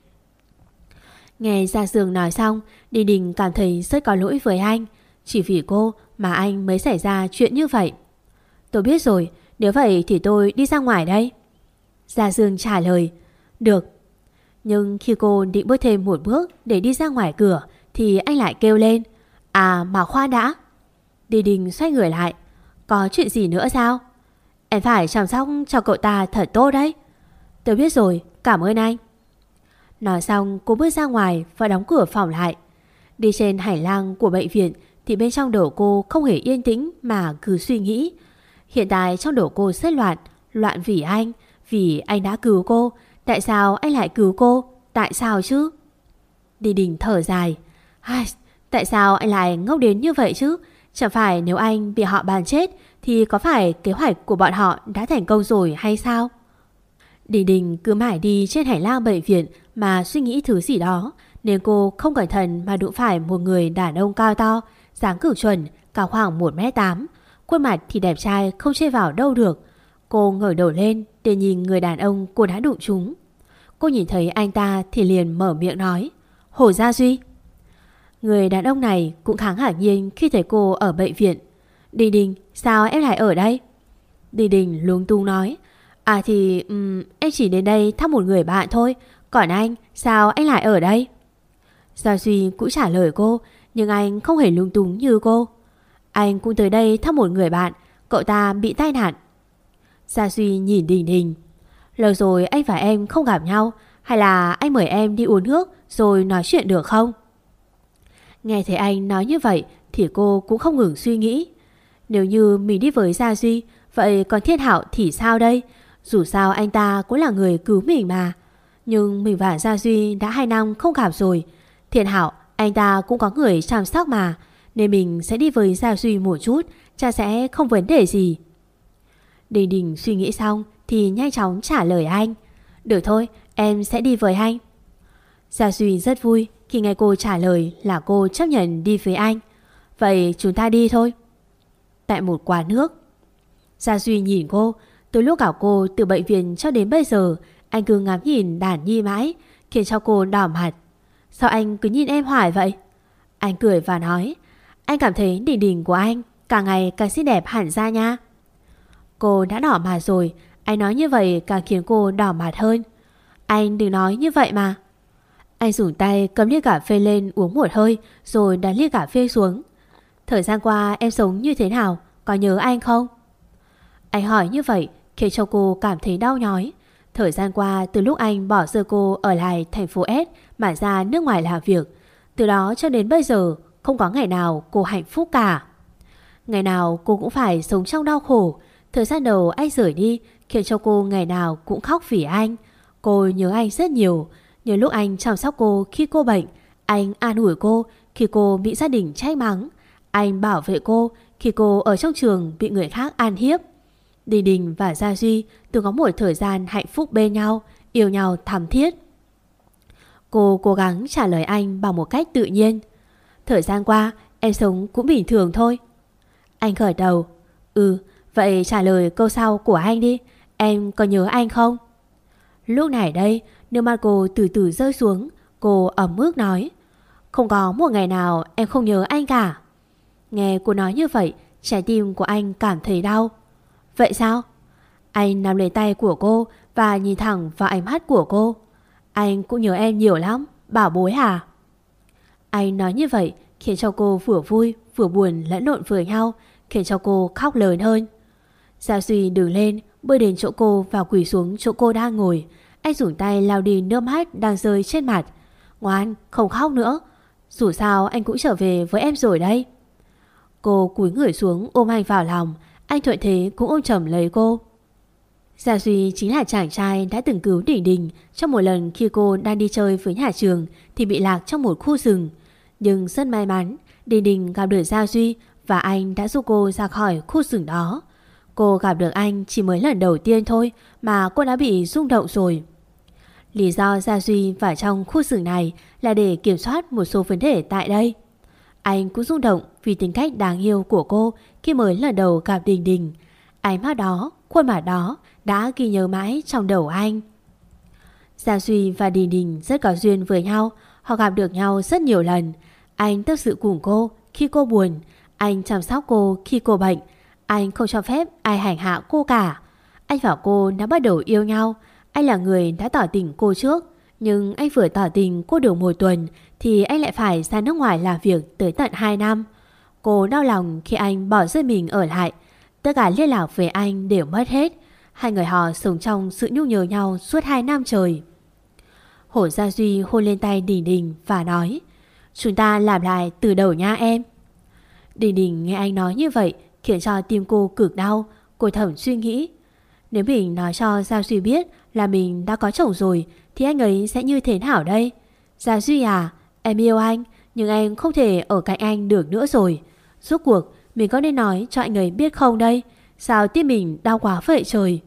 Speaker 3: Nghe Gia Dương nói xong, Đình Đình cảm thấy rất có lỗi với anh. Chỉ vì cô mà anh mới xảy ra chuyện như vậy. Tôi biết rồi, nếu vậy thì tôi đi ra ngoài đây. Gia Dương trả lời: Được. Nhưng khi cô định bước thêm một bước để đi ra ngoài cửa thì anh lại kêu lên: À mà khoan đã. Đình Đình xoay người lại: Có chuyện gì nữa sao? Em phải chăm sóc cho cậu ta thật tốt đấy. Tôi biết rồi, cảm ơn anh. Nói xong cô bước ra ngoài và đóng cửa phòng lại. Đi trên hành lang của bệnh viện thì bên trong đầu cô không hề yên tĩnh mà cứ suy nghĩ. Hiện tại trong đầu cô rất loạn. Loạn vì anh đã cứu cô. Tại sao anh lại cứu cô? Tại sao chứ? Đình Đình thở dài: Tại sao anh lại ngốc đến như vậy chứ? Chẳng phải nếu anh bị họ bắn chết thì có phải kế hoạch của bọn họ đã thành công rồi hay sao? Đình Đình cứ mãi đi trên hành lang bệnh viện mà suy nghĩ thứ gì đó, nên cô không cẩn thận mà đụng phải một người đàn ông cao to, dáng cử chuẩn, cao khoảng 1m8, khuôn mặt thì đẹp trai không chê vào đâu được. Cô ngẩng đầu lên để nhìn người đàn ông cô đã đụng trúng. Cô nhìn thấy anh ta thì liền mở miệng nói: Hồ Gia Duy. Người đàn ông này cũng khá ngạc nhiên khi thấy cô ở bệnh viện. Đình Đình, sao em lại ở đây? Đình Đình lúng túng nói: À thì em chỉ đến đây thăm một người bạn thôi. Còn anh, sao anh lại ở đây? Gia Duy cũng trả lời cô, nhưng anh không hề lung túng như cô. Anh cũng tới đây thăm một người bạn, cậu ta bị tai nạn. Gia Duy nhìn Đình Đình: Lâu rồi anh và em không gặp nhau, hay là anh mời em đi uống nước rồi nói chuyện được không? Nghe thấy anh nói như vậy thì cô cũng không ngừng suy nghĩ. Nếu như mình đi với Gia Duy, vậy còn Thiên Hạo thì sao đây? Dù sao anh ta cũng là người cứu mình mà. Nhưng mình và Gia Duy đã 2 năm không gặp rồi. Thiên Hạo, anh ta cũng có người chăm sóc mà, nên mình sẽ đi với Gia Duy một chút, chắc sẽ không vấn đề gì. Đình Đình suy nghĩ xong thì nhanh chóng trả lời anh. Được thôi, em sẽ đi với anh. Gia Duy rất vui khi nghe cô trả lời là cô chấp nhận đi với anh. Vậy chúng ta đi thôi. Tại một quán nước, Gia Duy nhìn cô. Từ lúc gặp cô từ bệnh viện cho đến bây giờ, anh cứ ngắm nhìn Đản Nhi mãi, khiến cho cô đỏ mặt. Sao anh cứ nhìn em hoài vậy? Anh cười và nói, anh cảm thấy Đình Đình của anh càng ngày càng xinh đẹp hẳn ra nha. Cô đã đỏ mặt rồi, anh nói như vậy càng khiến cô đỏ mặt hơn. Anh đừng nói như vậy mà. Anh dùng tay cầm ly cà phê lên uống một hơi, rồi đặt ly cà phê xuống. Thời gian qua em sống như thế nào, có nhớ anh không? Anh hỏi như vậy khiến cho cô cảm thấy đau nhói. Thời gian qua từ lúc anh bỏ rơi cô ở lại thành phố S mà ra nước ngoài làm việc, từ đó cho đến bây giờ không có ngày nào cô hạnh phúc cả. Ngày nào cô cũng phải sống trong đau khổ. Thời gian đầu anh rời đi khiến cho cô ngày nào cũng khóc vì anh. Cô nhớ anh rất nhiều. Nhớ lúc anh chăm sóc cô khi cô bệnh, anh an ủi cô khi cô bị gia đình trách mắng, anh bảo vệ cô khi cô ở trong trường bị người khác ăn hiếp. Đình Đình và Gia Duy từng có một thời gian hạnh phúc bên nhau, yêu nhau thắm thiết. Cô cố gắng trả lời anh bằng một cách tự nhiên. Thời gian qua em sống cũng bình thường thôi. Anh gật đầu. Vậy trả lời câu sau của anh đi. Em có nhớ anh không? Lúc này đây, nước mắt cô từ từ rơi xuống. Cô ấm ức nói, không có một ngày nào em không nhớ anh cả. Nghe cô nói như vậy, trái tim của anh cảm thấy đau. Vậy sao? Anh nắm lấy tay của cô và nhìn thẳng vào ánh mắt của cô. Anh cũng nhớ em nhiều lắm, bảo bối hả? Anh nói như vậy khiến cho cô vừa vui vừa buồn lẫn lộn với nhau, khiến cho cô khóc lớn hơn. Gia Duy đứng lên, bơi đến chỗ cô và quỳ xuống chỗ cô đang ngồi. Anh dùng tay lau đi nước mắt đang rơi trên mặt. Ngoan, không khóc nữa. Dù sao anh cũng trở về với em rồi đây. Cô cúi người xuống ôm anh vào lòng. Anh thuận thế cũng ôm chầm lấy cô. Gia Duy chính là chàng trai đã từng cứu Đình Đình trong một lần khi cô đang đi chơi với nhà trường thì bị lạc trong một khu rừng. Nhưng rất may mắn, Đình Đình gặp được Gia Duy và anh đã giúp cô ra khỏi khu rừng đó. Cô gặp được anh chỉ mới lần đầu tiên thôi mà cô đã bị rung động rồi. Lý do Gia Duy vào trong khu rừng này là để kiểm soát một số vấn đề tại đây. Anh cũng rung động vì tính cách đáng yêu của cô khi mới lần đầu gặp Đình Đình. Ánh mắt đó, khuôn mặt đó đã ghi nhớ mãi trong đầu anh. Gia Duy và Đình Đình rất có duyên với nhau. Họ gặp được nhau rất nhiều lần. Anh tâm sự cùng cô khi cô buồn. Anh chăm sóc cô khi cô bệnh. Anh không cho phép ai hành hạ cô cả. Anh và cô đã bắt đầu yêu nhau. Anh là người đã tỏ tình cô trước. Nhưng anh vừa tỏ tình cô được một tuần thì anh lại phải ra nước ngoài làm việc tới tận 2 năm. Cô đau lòng khi anh bỏ rơi mình ở lại. Tất cả liên lạc với anh đều mất hết. Hai người họ sống trong sự nhung nhớ nhau suốt 2 năm trời. Hổ Gia Duy hôn lên tay Đình Đình và nói, chúng ta làm lại từ đầu nha em. Đình Đình nghe anh nói như vậy khiến cho tim cô cực đau. Cô thầm suy nghĩ, nếu mình nói cho Gia Duy biết là mình đã có chồng rồi thì anh ấy sẽ như thế nào đây? Gia Duy à, em yêu anh, nhưng em không thể ở cạnh anh được nữa rồi. Rốt cuộc mình có nên nói cho anh ấy biết không đây? Sao tim mình đau quá vậy trời?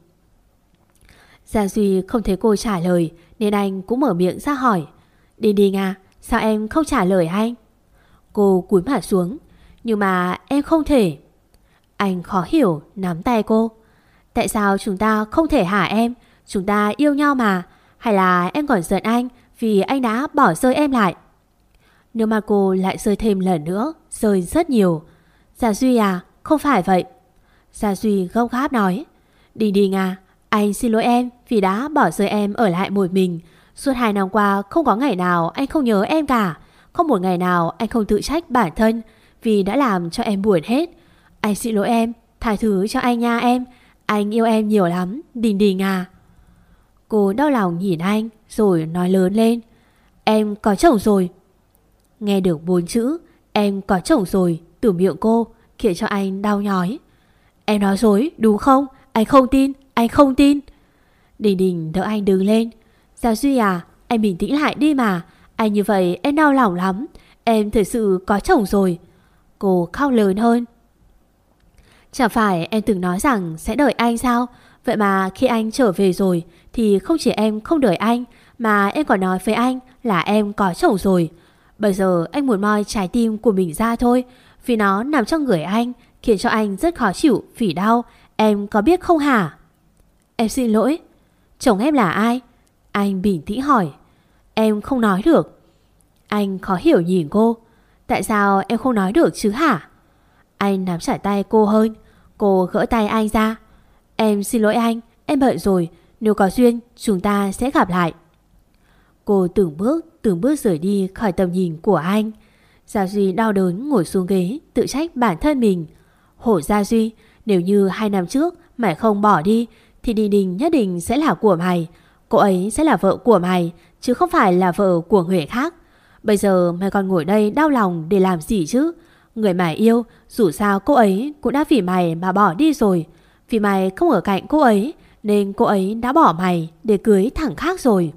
Speaker 3: Gia Duy không thấy cô trả lời nên anh cũng mở miệng ra hỏi, Đình Đình à, sao em không trả lời anh? Cô cúi mặt xuống, nhưng mà em không thể. Anh khó hiểu nắm tay cô. Tại sao chúng ta không thể hả em? Chúng ta yêu nhau mà. Hay là em còn giận anh vì anh đã bỏ rơi em lại? Nước mắt cô lại rơi thêm lần nữa, rơi rất nhiều. Gia Duy à, không phải vậy. Gia Duy gấp gáp nói, Đình Đình à, anh xin lỗi em vì đã bỏ rơi em ở lại một mình. Suốt 2 năm qua không có ngày nào anh không nhớ em cả. Không một ngày nào anh không tự trách bản thân vì đã làm cho em buồn hết. Anh xin lỗi em, tha thứ cho anh nha em. Anh yêu em nhiều lắm, Đình Đình à. Cô đau lòng nhìn anh rồi nói lớn lên, em có chồng rồi. Nghe được 4 chữ em có chồng rồi từ miệng cô khiến cho anh đau nhói. Em nói dối đúng không? Anh không tin, anh không tin. Đình Đình đỡ anh đứng lên. Gia Duy à, anh bình tĩnh lại đi mà. Anh như vậy em đau lòng lắm. Em thật sự có chồng rồi. Cô khóc lớn hơn. Chẳng phải em từng nói rằng sẽ đợi anh sao? Vậy mà khi anh trở về rồi thì không chỉ em không đợi anh, mà em còn nói với anh là em có chồng rồi. Bây giờ anh muốn moi trái tim của mình ra thôi, vì nó nằm trong người anh, khiến cho anh rất khó chịu vì đau. Em có biết không hả? Em xin lỗi. Chồng em là ai? Anh bình tĩnh hỏi. Em không nói được. Anh khó hiểu nhìn cô. Tại sao em không nói được chứ hả? Anh nắm chặt tay cô hơn. Cô gỡ tay anh ra. Em xin lỗi anh, em bận rồi. Nếu có duyên chúng ta sẽ gặp lại. Cô từng bước rời đi khỏi tầm nhìn của anh. Gia Duy đau đớn ngồi xuống ghế, tự trách bản thân mình. Hổ Gia Duy, nếu như 2 năm trước mày không bỏ đi thì Đình Đình nhất định sẽ là của mày. Cô ấy sẽ là vợ của mày, chứ không phải là vợ của người khác. Bây giờ mày còn ngồi đây đau lòng để làm gì chứ? Người mày yêu, dù sao cô ấy cũng đã vì mày mà bỏ đi rồi. Vì mày không ở cạnh cô ấy nên cô ấy đã bỏ mày để cưới thằng khác rồi.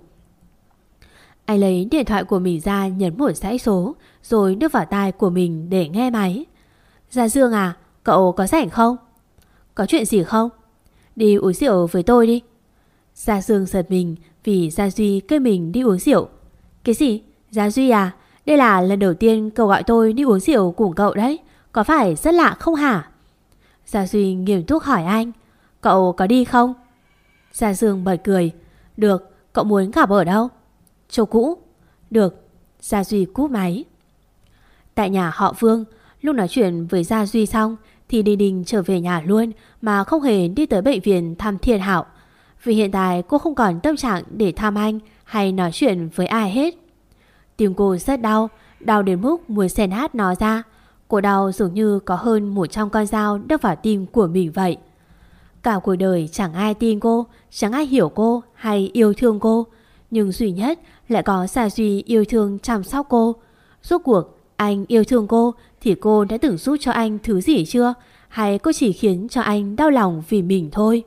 Speaker 3: Anh lấy điện thoại của mình ra, nhấn một dãy số rồi đưa vào tai của mình để nghe máy. Gia Dương à, cậu có rảnh không? Có chuyện gì không? Đi uống rượu với tôi đi. Gia Dương giật mình vì Gia Duy kêu mình đi uống rượu. Cái gì? Gia Duy à, đây là lần đầu tiên cậu gọi tôi đi uống rượu cùng cậu đấy. Có phải rất lạ không hả? Gia Duy nghiêm túc hỏi anh. Cậu có đi không? Gia Dương bật cười. Được, cậu muốn gặp ở đâu? Chỗ cũ. Được. Gia Duy cúp máy. Tại nhà họ Vương, lúc nói chuyện với Gia Duy xong thì Đình Đình trở về nhà luôn, mà không hề đi tới bệnh viện thăm Thiên Hạo. Vì hiện tại cô không còn tâm trạng để thăm anh hay nói chuyện với ai hết. Tim cô rất đau, đau đến mức muốn xé nát nó ra. Cô đau dường như có hơn 100 con dao đâm vào tim của mình vậy. Cả cuộc đời chẳng ai tin cô, chẳng ai hiểu cô hay yêu thương cô. Nhưng duy nhất lại có Gia Duy yêu thương chăm sóc cô. Rốt cuộc anh yêu thương cô thì cô đã từng giúp cho anh thứ gì chưa? Hay cô chỉ khiến cho anh đau lòng vì mình thôi?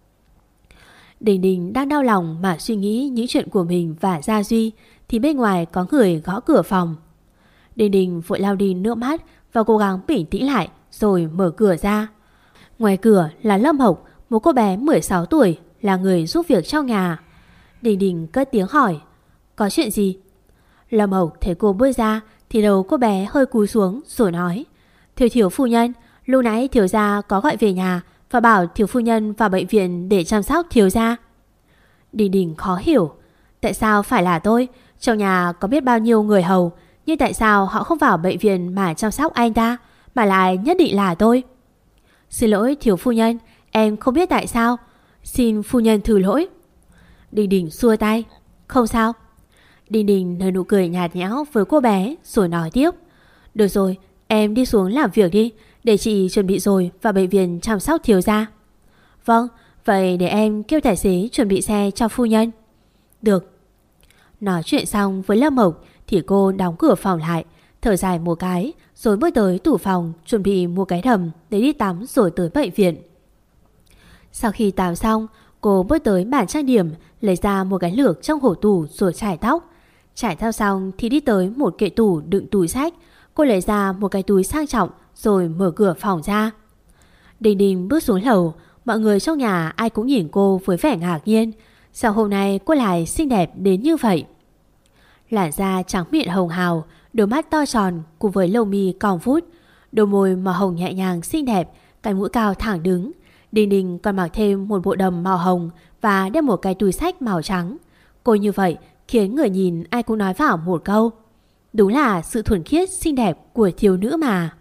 Speaker 3: Đình Đình đang đau lòng mà suy nghĩ những chuyện của mình và Gia Duy thì bên ngoài có người gõ cửa phòng. Đình Đình vội lau đi nước mắt và cố gắng bình tĩnh lại rồi mở cửa ra. Ngoài cửa là Lâm Hộc, một cô bé 16 tuổi, là người giúp việc trong nhà. Đình Đình cất tiếng hỏi. Có chuyện gì? Lâm Hộc thấy cô bước ra thì đầu cô bé hơi cúi xuống rồi nói. Thiếu phu nhân, lúc nãy thiếu gia có gọi về nhà và bảo thiếu phu nhân vào bệnh viện để chăm sóc thiếu gia. Đình Đình khó hiểu. Tại sao phải là tôi? Trong nhà có biết bao nhiêu người hầu, nhưng tại sao họ không vào bệnh viện mà chăm sóc anh ta, mà lại nhất định là tôi? Xin lỗi thiếu phu nhân, em không biết tại sao. Xin phu nhân thứ lỗi. Đình Đình xua tay. Không sao. Đình Đình nở nụ cười nhạt nhẽo với cô bé rồi nói tiếp. Được rồi, em đi xuống làm việc đi, để chị chuẩn bị rồi vào bệnh viện chăm sóc thiếu gia. Vâng, vậy để em kêu tài xế chuẩn bị xe cho phu nhân. Được. Nói chuyện xong với Lâm Mộc thì cô đóng cửa phòng lại, thở dài một cái rồi bước tới tủ phòng chuẩn bị một cái đầm để đi tắm rồi tới bệnh viện. Sau khi tắm xong, cô bước tới bàn trang điểm, lấy ra một cái lược trong hổ tủ rồi chải tóc. Chải tóc xong thì đi tới một kệ tủ đựng túi sách. Cô lấy ra một cái túi sang trọng rồi mở cửa phòng ra. Đình Đình bước xuống lầu. Mọi người trong nhà ai cũng nhìn cô với vẻ ngạc nhiên. Sao hôm nay cô lại xinh đẹp đến như vậy? Làn da trắng mịn hồng hào, đôi mắt to tròn cùng với lông mi cong vút, đôi môi màu hồng nhẹ nhàng xinh đẹp, cánh mũi cao thẳng đứng. Đình Đình còn mặc thêm một bộ đầm màu hồng và đeo một cái túi xách màu trắng. Cô như vậy khiến người nhìn ai cũng nói vào một câu: đúng là sự thuần khiết xinh đẹp của thiếu nữ mà.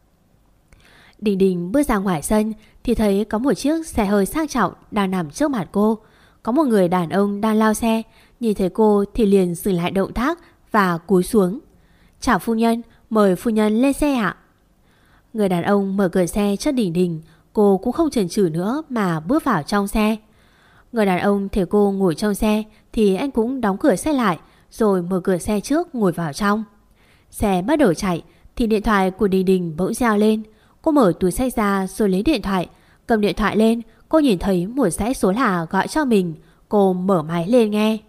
Speaker 3: Đình Đình bước ra ngoài sân thì thấy có một chiếc xe hơi sang trọng đang nằm trước mặt cô. Có một người đàn ông đang lao xe, nhìn thấy cô thì liền dừng lại động tác và cúi xuống. Chào phu nhân, mời phu nhân lên xe ạ. Người đàn ông mở cửa xe cho Đình Đình. Cô cũng không chần chừ nữa mà bước vào trong xe. Người đàn ông thấy cô ngồi trong xe thì anh cũng đóng cửa xe lại rồi mở cửa xe trước ngồi vào trong. Xe bắt đầu chạy thì điện thoại của Đình Đình bỗng reo lên. Cô mở túi xách ra rồi lấy điện thoại. Cầm điện thoại lên, cô nhìn thấy một dãy số lạ gọi cho mình. Cô mở máy lên nghe.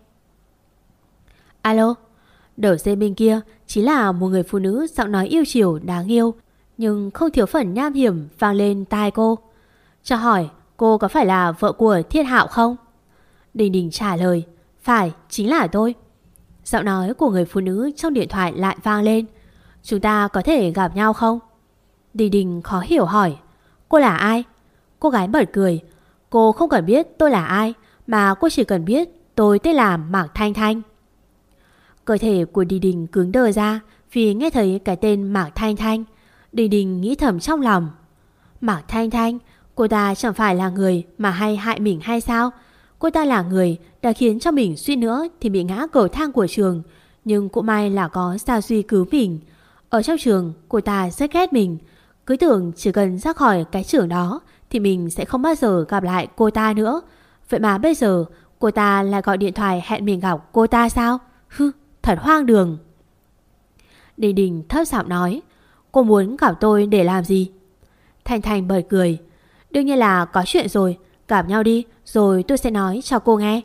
Speaker 3: Alo. Đầu dây bên kia chính là một người phụ nữ giọng nói yêu chiều đáng yêu. nhưng không thiếu phần nham hiểm vang lên tai cô. Cho hỏi cô có phải là vợ của Thiên Hạo không? Đình Đình trả lời, phải, chính là tôi. Giọng nói của người phụ nữ trong điện thoại lại vang lên. Chúng ta có thể gặp nhau không? Đình Đình khó hiểu hỏi, cô là ai? Cô gái bật cười, cô không cần biết tôi là ai, mà cô chỉ cần biết tôi tên là Mạc Thanh Thanh. Cơ thể của Đình Đình cứng đờ ra vì nghe thấy cái tên Mạc Thanh Thanh. Đình Đình nghĩ thầm trong lòng, Mạc Thanh Thanh, cô ta chẳng phải là người mà hay hại mình hay sao? Cô ta là người đã khiến cho mình suýt nữa thì bị ngã cầu thang của trường, nhưng cũng may là có Gia Duy cứu mình. Ở trong trường cô ta rất ghét mình, cứ tưởng chỉ cần ra khỏi cái trường đó thì mình sẽ không bao giờ gặp lại cô ta nữa. Vậy mà bây giờ cô ta lại gọi điện thoại hẹn mình gặp cô ta sao? Hừ, thật hoang đường. Đình Đình thấp giọng nói, cô muốn gặp tôi để làm gì? Thanh Thanh bật cười, đương nhiên là có chuyện rồi, gặp nhau đi rồi tôi sẽ nói cho cô nghe.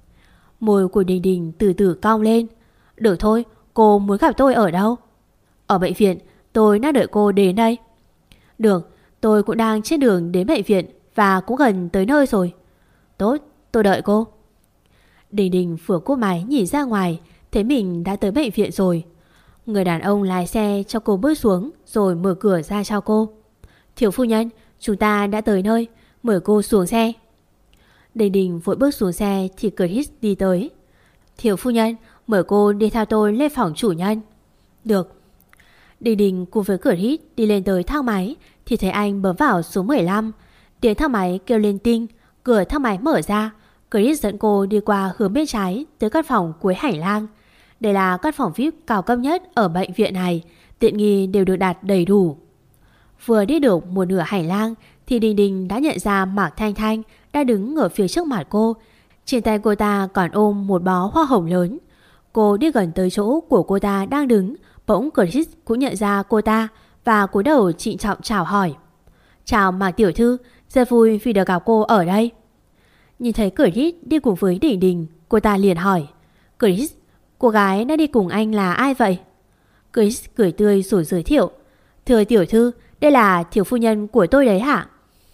Speaker 3: Môi của Đình Đình từ từ cong lên. Được thôi, cô muốn gặp tôi ở đâu? Ở bệnh viện, tôi đang đợi cô đến đây. Được, tôi cũng đang trên đường đến bệnh viện và cũng gần tới nơi rồi. Tốt, tôi đợi cô. Đình Đình vừa cúp máy nhìn ra ngoài, thấy mình đã tới bệnh viện rồi. Người đàn ông lái xe cho cô bước xuống rồi mở cửa ra cho cô. Thiếu phu nhân, chúng ta đã tới nơi, mời cô xuống xe. Đình Đình vội bước xuống xe thì Chris đi tới. Thiếu phu nhân, mời cô đi theo tôi lên phòng chủ nhân. Được. Đình Đình cùng với Chris đi lên tới thang máy thì thấy anh bấm vào số 15. Tiếng thang máy kêu lên tinh, cửa thang máy mở ra. Chris dẫn cô đi qua hướng bên trái tới căn phòng cuối hành lang. Đây là căn phòng VIP cao cấp nhất ở bệnh viện này, tiện nghi đều được đặt đầy đủ. Vừa đi được một nửa hành lang thì Đình Đình đã nhận ra Mạc Thanh Thanh đang đứng ở phía trước mặt cô. Trên tay cô ta còn ôm một bó hoa hồng lớn. Cô đi gần tới chỗ của cô ta đang đứng, bỗng Chris cũng nhận ra cô ta và cúi đầu trịnh trọng chào hỏi. Chào Mạc tiểu thư, rất vui vì được gặp cô ở đây. Nhìn thấy Chris đi cùng với Đình Đình, cô ta liền hỏi, Chris, cô gái đã đi cùng anh là ai vậy? Chris cười tươi rồi giới thiệu, thưa tiểu thư, đây là thiếu phu nhân của tôi đấy hả?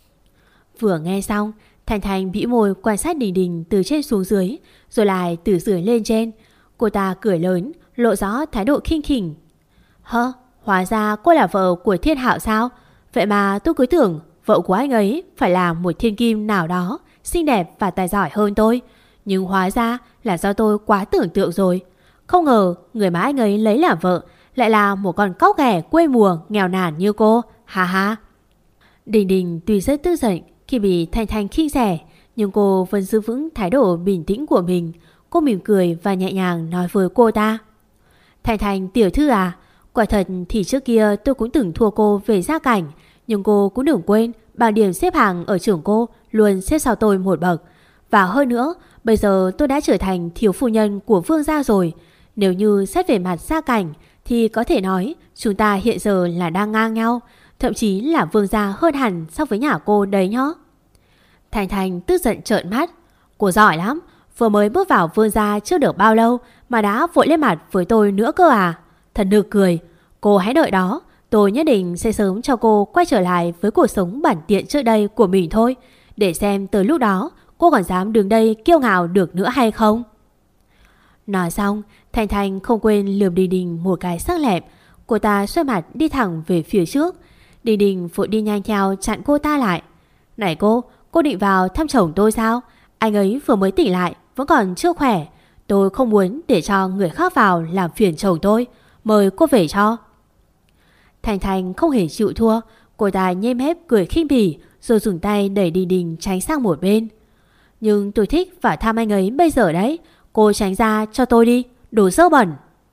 Speaker 3: Vừa nghe xong, Thanh Thanh bĩu môi quan sát Đình Đình từ trên xuống dưới, rồi lại từ dưới lên trên. Cô ta cười lớn, lộ rõ thái độ khinh khỉnh. Hơ, hóa ra cô là vợ của Thiên Hạo sao? Vậy mà tôi cứ tưởng vợ của anh ấy phải là một thiên kim nào đó, xinh đẹp và tài giỏi hơn tôi. Nhưng hóa ra là do tôi quá tưởng tượng rồi. Không ngờ người mà anh ấy lấy làm vợ lại là một con cóc ghẻ quê mùa nghèo nàn như cô. Ha ha. Đình Đình tuy rất tức giận khi bị Thanh Thanh khinh rẻ, nhưng cô vẫn giữ vững thái độ bình tĩnh của mình. Cô mỉm cười và nhẹ nhàng nói với cô ta, Thanh Thanh tiểu thư à, quả thật thì trước kia tôi cũng từng thua cô về gia cảnh, nhưng cô cũng đừng quên bảng điểm xếp hàng ở trường cô luôn xếp sau tôi một bậc. Và hơn nữa, bây giờ tôi đã trở thành thiếu phu nhân của Vương gia rồi. Nếu như xét về mặt gia cảnh thì có thể nói chúng ta hiện giờ là đang ngang nhau, thậm chí là Vương gia hơn hẳn so với nhà cô đấy nhá. Thanh Thanh tức giận trợn mắt, cô giỏi lắm, vừa mới bước vào Vương gia chưa được bao lâu mà đã vội lên mặt với tôi nữa cơ à? Thật nực cười. Cô hãy đợi đó, tôi nhất định sẽ sớm cho cô quay trở lại với cuộc sống bản tiện trước đây của mình thôi, để xem tới lúc đó cô còn dám đứng đây kiêu ngạo được nữa hay không. Nói xong, Thanh Thanh không quên lườm Đình Đình một cái sắc lẹm. Cô ta xoay mặt đi thẳng về phía trước. Đình Đình vội đi nhanh theo chặn cô ta lại. Này cô định vào thăm chồng tôi sao? Anh ấy vừa mới tỉnh lại, vẫn còn chưa khỏe. Tôi không muốn để cho người khác vào làm phiền chồng tôi. Mời cô về cho. Thanh Thanh không hề chịu thua. Cô ta nhe mép cười khinh bỉ, rồi dùng tay đẩy Đình Đình tránh sang một bên. Nhưng tôi thích và thăm anh ấy bây giờ đấy. Cô tránh ra cho tôi đi, đồ dơ bẩn.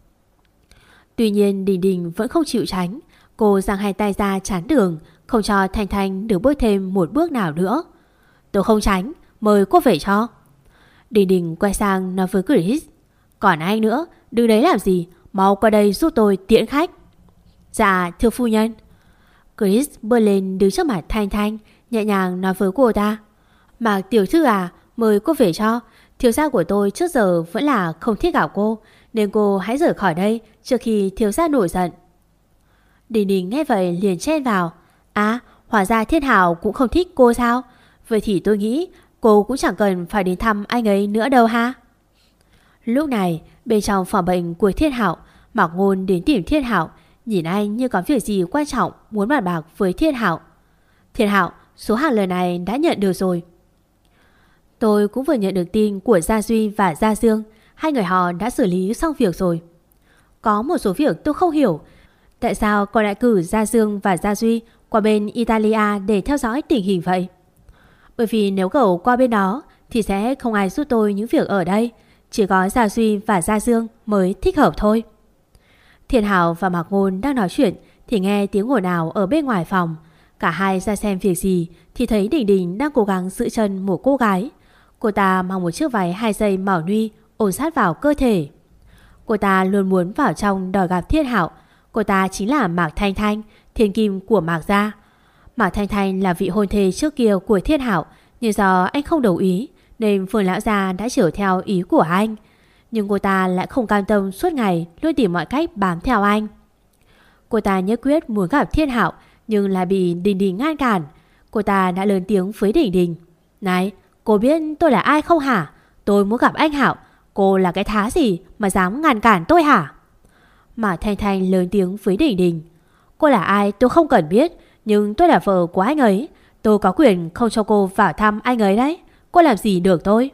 Speaker 3: Tuy nhiên Đình Đình vẫn không chịu tránh. Cô giang hai tay ra chắn đường, không cho Thanh Thanh được bước thêm một bước nào nữa. Tôi không tránh, mời cô về cho. Đình Đình quay sang nói với Chris, còn anh nữa, đứng đấy làm gì, mau qua đây giúp tôi tiễn khách. Dạ thưa phu nhân. Chris bước lên đứng trước mặt Thanh Thanh, nhẹ nhàng nói với cô ta, Mạc tiểu thư à, mời cô về cho. Thiếu gia của tôi trước giờ vẫn là không thích gặp cô, nên cô hãy rời khỏi đây trước khi thiếu gia nổi giận. Đình Đình nghe vậy liền chen vào. À, hóa ra Thiên Hảo cũng không thích cô sao? Vậy thì tôi nghĩ cô cũng chẳng cần phải đến thăm anh ấy nữa đâu ha. Lúc này bên trong phòng bệnh của Thiên Hảo, Mạc Ngôn đến tìm Thiên Hảo, nhìn anh như có việc gì quan trọng muốn bàn bạc với Thiên Hảo. Thiên Hảo, số hàng lần này đã nhận được rồi. Tôi cũng vừa nhận được tin của Gia Duy và Gia Dương. Hai người họ đã xử lý xong việc rồi. Có một số việc tôi không hiểu. Tại sao con lại cử Gia Dương và Gia Duy qua bên Italia để theo dõi tình hình vậy? Bởi vì nếu cậu qua bên đó thì sẽ không ai giúp tôi những việc ở đây. Chỉ có Gia Duy và Gia Dương mới thích hợp thôi. Thiên Hảo và Mạc Ngôn đang nói chuyện thì nghe tiếng ồn ào ở bên ngoài phòng. Cả hai ra xem việc gì thì thấy Đình Đình đang cố gắng giữ chân một cô gái. Cô ta mặc một chiếc váy 2 dây màu nude ôm sát vào cơ thể. Cô ta luôn muốn vào trong đòi gặp Thiên Hảo. Cô ta chính là Mạc Thanh Thanh, thiên kim của Mạc gia. Mạc Thanh Thanh là vị hôn thê trước kia của Thiên Hảo, nhưng do anh không đồng ý nên Phương lão gia đã chiều theo ý của anh. Nhưng cô ta lại không cam tâm suốt ngày luôn tìm mọi cách bám theo anh. Cô ta nhất quyết muốn gặp Thiên Hảo nhưng lại bị Đình Đình ngăn cản. Cô ta đã lớn tiếng với Đình Đình. Này, cô biết tôi là ai không hả? Tôi muốn gặp anh Hảo. Cô là cái thá gì mà dám ngăn cản tôi hả? Mạc Thanh Thanh lớn tiếng với Đình Đình. Cô là ai tôi không cần biết, nhưng tôi là vợ của anh ấy. Tôi có quyền không cho cô vào thăm anh ấy đấy. Cô làm gì được tôi?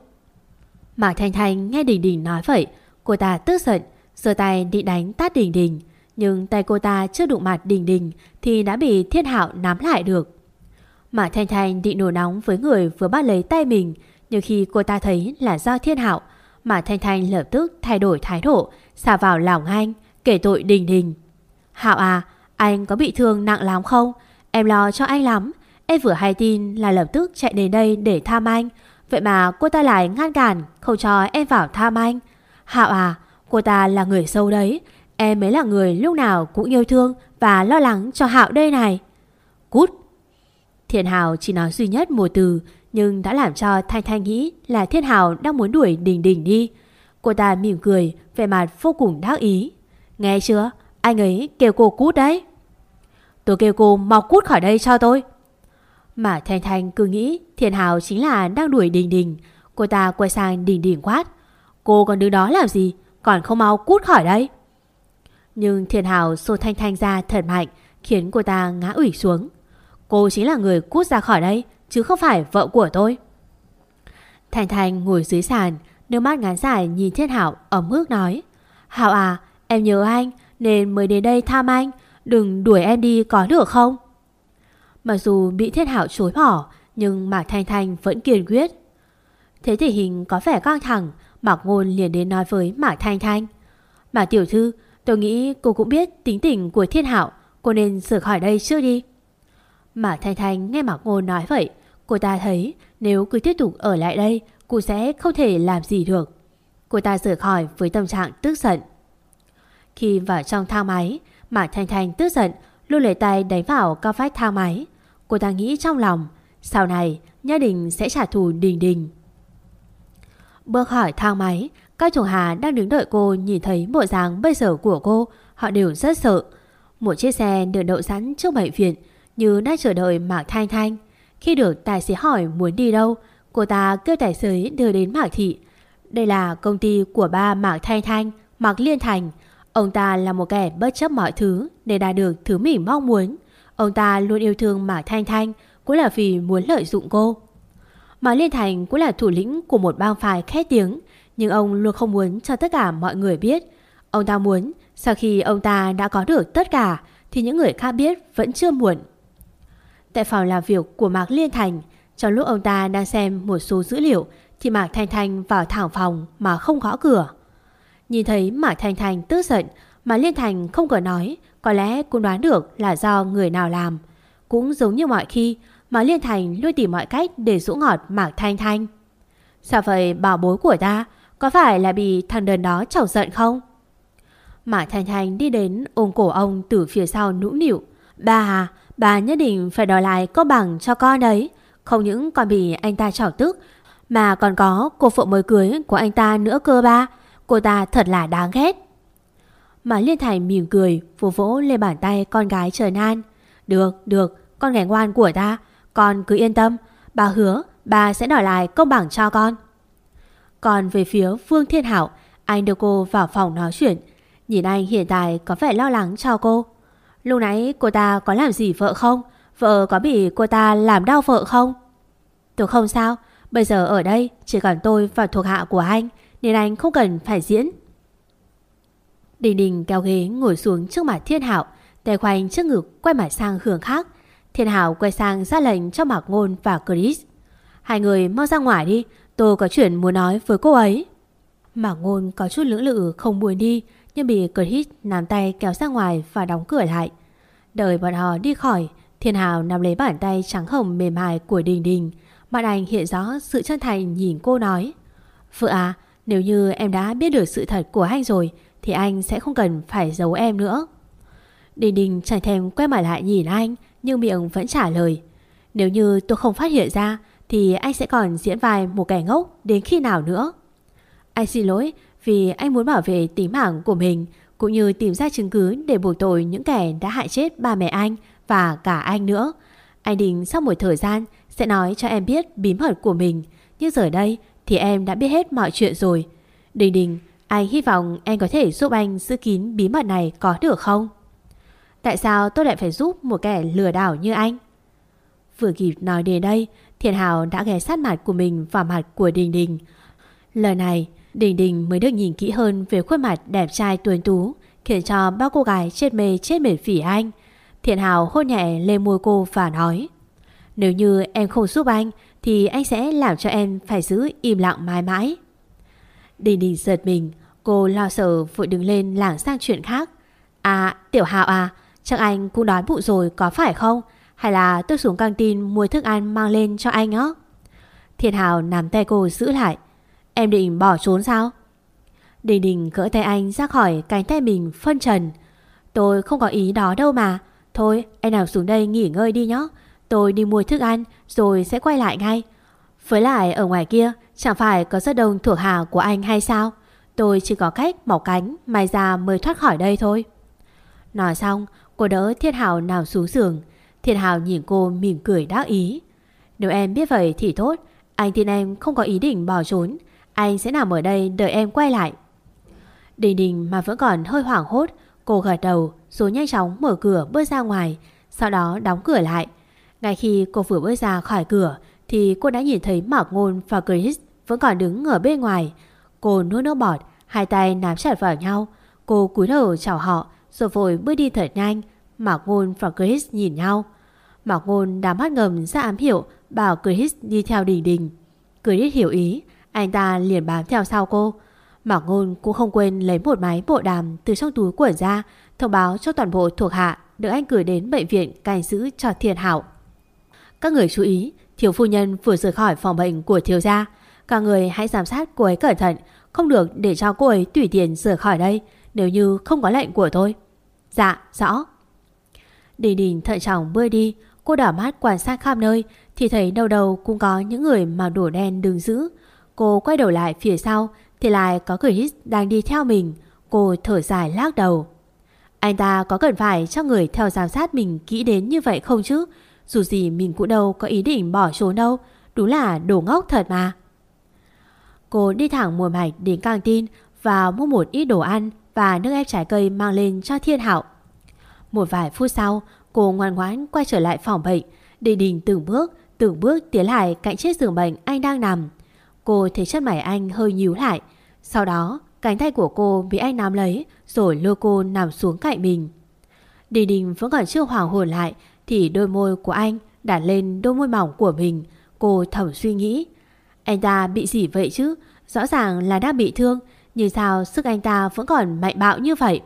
Speaker 3: Mạc Thanh Thanh nghe Đình Đình nói vậy, cô ta tức giận, giơ tay định đánh tát Đình Đình. Nhưng tay cô ta chưa đụng mặt Đình Đình thì đã bị Thiên Hảo nắm lại được. Mạc Thanh Thanh định nổi nóng với người vừa bắt lấy tay mình, nhưng khi cô ta thấy là do Thiên Hảo, Mạc Thanh Thanh lập tức thay đổi thái độ, xả vào lòng anh, kể tội Đình Đình. Hảo à, anh có bị thương nặng lắm không? Em lo cho anh lắm. Em vừa hay tin là lập tức chạy đến đây để thăm anh. Vậy mà cô ta lại ngăn cản, không cho em vào thăm anh. Hảo à, cô ta là người xấu đấy. Em mới là người lúc nào cũng yêu thương và lo lắng cho Hảo đây này. Cút. Thiên Hảo chỉ nói duy nhất một từ, nhưng đã làm cho Thanh Thanh nghĩ là Thiên Hảo đang muốn đuổi Đình Đình đi. Cô ta mỉm cười, vẻ mặt vô cùng đắc ý. Nghe chưa? Anh ấy kêu cô cút đấy. Tôi kêu cô mau cút khỏi đây cho tôi. Mà Thanh Thanh cứ nghĩ Thiên Hảo chính là đang đuổi Đình Đình. Cô ta quay sang Đình Đình quát. Cô còn đứng đó làm gì? Còn không mau cút khỏi đây. Nhưng Thiên Hảo xô Thanh Thanh ra thật mạnh, khiến cô ta ngã ủy xuống. Cô chính là người cút ra khỏi đây, chứ không phải vợ của tôi. Thanh Thanh ngồi dưới sàn, nước mắt ngắn dài nhìn Thiên Hảo ấm ức nói. Hảo à, em nhớ anh nên mới đến đây thăm anh. Đừng đuổi em đi có được không? Mặc dù bị Thiên Hảo chối bỏ, nhưng Mạc Thanh Thanh vẫn kiên quyết. Thấy tình hình có vẻ căng thẳng, Mạc Ngôn liền đến nói với Mạc Thanh Thanh. Mạc tiểu thư, tôi nghĩ cô cũng biết tính tình của Thiên Hảo, cô nên rời khỏi đây trước đi. Mạc Thanh Thanh nghe Mạc Ngôn nói vậy, cô ta thấy nếu cứ tiếp tục ở lại đây, cô sẽ không thể làm gì được. Cô ta rời khỏi với tâm trạng tức giận. Khi vào trong thang máy, Mạc Thanh Thanh tức giận, luôn lấy tay đánh vào cao vách thang máy. Cô ta nghĩ trong lòng, sau này Nha Đình sẽ trả thù Đình Đình. Bước khỏi thang máy, các chủ Hà đang đứng đợi cô nhìn thấy bộ dáng bây giờ của cô, họ đều rất sợ. Một chiếc xe được đậu sẵn trước bệnh viện, như đang chờ đợi Mạc Thanh Thanh. Khi được tài xế hỏi muốn đi đâu, cô ta kêu tài xế đưa đến Mạc Thị. Đây là công ty của ba Mạc Thanh Thanh, Mạc Liên Thành. Ông ta là một kẻ bất chấp mọi thứ để đạt được thứ mình mong muốn. Ông ta luôn yêu thương Mạc Thanh Thanh cũng là vì muốn lợi dụng cô. Mạc Liên Thành cũng là thủ lĩnh của một bang phái khét tiếng, nhưng ông luôn không muốn cho tất cả mọi người biết. Ông ta muốn sau khi ông ta đã có được tất cả thì những người khác biết vẫn chưa muộn. Tại phòng làm việc của Mạc Liên Thành, trong lúc ông ta đang xem một số dữ liệu thì Mạc Thanh Thanh vào thẳng phòng mà không gõ cửa. Nhìn thấy Mạc Thanh Thanh tức giận, Mạc Liên Thành không cần nói, có lẽ cũng đoán được là do người nào làm. Cũng giống như mọi khi, Mạc Liên Thành luôn tìm mọi cách để dỗ ngọt Mạc Thanh Thanh. Sao vậy bảo bối của ta? Có phải là bị thằng đần đó chọc giận không? Mạc Thanh Thanh đi đến ôm cổ ông từ phía sau nũng nịu. Ba à, bà nhất định phải đòi lại công bằng cho con đấy. Không những còn bị anh ta chọc tức, mà còn có cô vợ mới cưới của anh ta nữa cơ ba. Cô ta thật là đáng ghét. mà Liên Thành mỉm cười vỗ vỗ lên bàn tay con gái trấn an. Được, con gái ngoan của ta, con cứ yên tâm, bà hứa bà sẽ đòi lại công bằng cho con. Còn về phía Vương Thiên Hạo, anh đưa cô vào phòng nói chuyện. Nhìn anh hiện tại có vẻ lo lắng cho cô. Lúc nãy cô ta có làm gì vợ không? Vợ có bị cô ta làm đau vợ không? Tôi không sao, bây giờ ở đây chỉ còn tôi và thuộc hạ của anh, nên anh không cần phải diễn. Đình Đình kéo ghế ngồi xuống trước mặt Thiên Hạo, tay khoanh trước ngực quay mặt sang hướng khác. Thiên Hạo quay sang ra lệnh cho Mạc Ngôn và Chris. Hai người mau ra ngoài đi, tôi có chuyện muốn nói với cô ấy. Mạc Ngôn có chút lưỡng lự không muốn đi, nhưng bị Chris nắm tay kéo ra ngoài và đóng cửa lại. Đợi bọn họ đi khỏi, Thiên Hạo nắm lấy bàn tay trắng hồng mềm mại của Đình Đình. Mặt anh hiện rõ sự chân thành nhìn cô nói: Vợ à, nếu như em đã biết được sự thật của anh rồi thì anh sẽ không cần phải giấu em nữa. Đình Đình chẳng thèm quay mặt lại nhìn anh, nhưng miệng vẫn trả lời: Nếu như tôi không phát hiện ra thì anh sẽ còn diễn vai một kẻ ngốc đến khi nào nữa. Anh xin lỗi vì anh muốn bảo vệ tính mạng của mình, cũng như tìm ra chứng cứ để buộc tội những kẻ đã hại chết ba mẹ anh và cả anh nữa. Anh định sau một thời gian sẽ nói cho em biết bí mật của mình, nhưng giờ đây thì em đã biết hết mọi chuyện rồi. Đình Đình, anh hy vọng em có thể giúp anh giữ kín bí mật này có được không? Tại sao tôi lại phải giúp một kẻ lừa đảo như anh? Vừa kịp nói đến đây, Thiên Hạo đã ghé sát mặt của mình vào mặt của Đình Đình. Lần này Đình Đình mới được nhìn kỹ hơn về khuôn mặt đẹp trai tuấn tú, khiến cho bao cô gái chết mê chết mệt vì anh. Thiên Hạo hôn nhẹ lên môi cô và nói: Nếu như em không giúp anh thì anh sẽ làm cho em phải giữ im lặng mãi mãi. Đình Đình giật mình, cô lo sợ vội đứng lên lảng sang chuyện khác. À, Tiểu Hạo à, chắc anh cũng đói bụng rồi có phải không? Hay là tôi xuống căng tin mua thức ăn mang lên cho anh á? Thiên Hạo nắm tay cô giữ lại. Em định bỏ trốn sao? Đình Đình gỡ tay anh ra khỏi cánh tay mình phân trần. Tôi không có ý đó đâu mà. Thôi anh nằm xuống đây nghỉ ngơi đi nhé. Tôi đi mua thức ăn rồi sẽ quay lại ngay. Với lại ở ngoài kia chẳng phải có rất đông thuộc hạ của anh hay sao? Tôi chỉ có cách mọc cánh may ra mới thoát khỏi đây thôi. Nói xong cô đỡ Thiên Hạo nào xuống giường. Thiên Hạo nhìn cô mỉm cười đắc ý. Nếu em biết vậy thì tốt. Anh tin em không có ý định bỏ trốn. Anh sẽ nằm ở đây đợi em quay lại. Đình Đình mà vẫn còn hơi hoảng hốt, cô gật đầu rồi nhanh chóng mở cửa bước ra ngoài, sau đó đóng cửa lại. Ngay khi cô vừa bước ra khỏi cửa thì cô đã nhìn thấy Mạc Ngôn và Chris vẫn còn đứng ở bên ngoài. Cô nuốt nước bọt, hai tay nắm chặt vào nhau. Cô cúi đầu chào họ rồi vội bước đi thật nhanh. Mạc Ngôn và Chris nhìn nhau. Mạc Ngôn đám mắt ngầm ra ám hiệu bảo Chris đi theo Đình Đình. Chris hiểu ý, anh ta liền bám theo sau cô. Mạc Ngôn cũng không quên lấy một máy bộ đàm từ trong túi quần ra, thông báo cho toàn bộ thuộc hạ được anh gửi đến bệnh viện canh giữ cho Thiên Hạo. Các người chú ý, thiếu phu nhân vừa rời khỏi phòng bệnh của thiếu gia. Các người hãy giám sát cô ấy cẩn thận, không được để cho cô ấy tùy tiện rời khỏi đây nếu như không có lệnh của tôi. Dạ, rõ. Đình Đình thận trọng bơi đi. Cô đảo mắt quan sát khắp nơi thì thấy đâu đâu cũng có những người mặc đồ đen đứng giữ. Cô quay đầu lại phía sau thì lại có Chris đang đi theo mình. Cô thở dài lắc đầu. Anh ta có cần phải cho người theo giám sát mình kỹ đến như vậy không chứ? Dù gì mình cũng đâu có ý định bỏ trốn đâu. Đúng là đồ ngốc thật mà. Cô đi thẳng một mạch đến căng tin và mua một ít đồ ăn và nước ép trái cây mang lên cho Thiên Hạo. Một vài phút sau, cô ngoan ngoãn quay trở lại phòng bệnh. Đình Đình từng bước tiến lại cạnh chiếc giường bệnh anh đang nằm. Cô thấy chân mày anh hơi nhíu lại. Sau đó cánh tay của cô bị anh nắm lấy rồi lôi cô nằm xuống cạnh mình. Đình Đình vẫn còn chưa hoàn hồn lại thì đôi môi của anh đặt lên đôi môi mỏng của mình. Cô thầm suy nghĩ, anh ta bị gì vậy chứ? Rõ ràng là đang bị thương, nhưng sao sức anh ta vẫn còn mạnh bạo như vậy?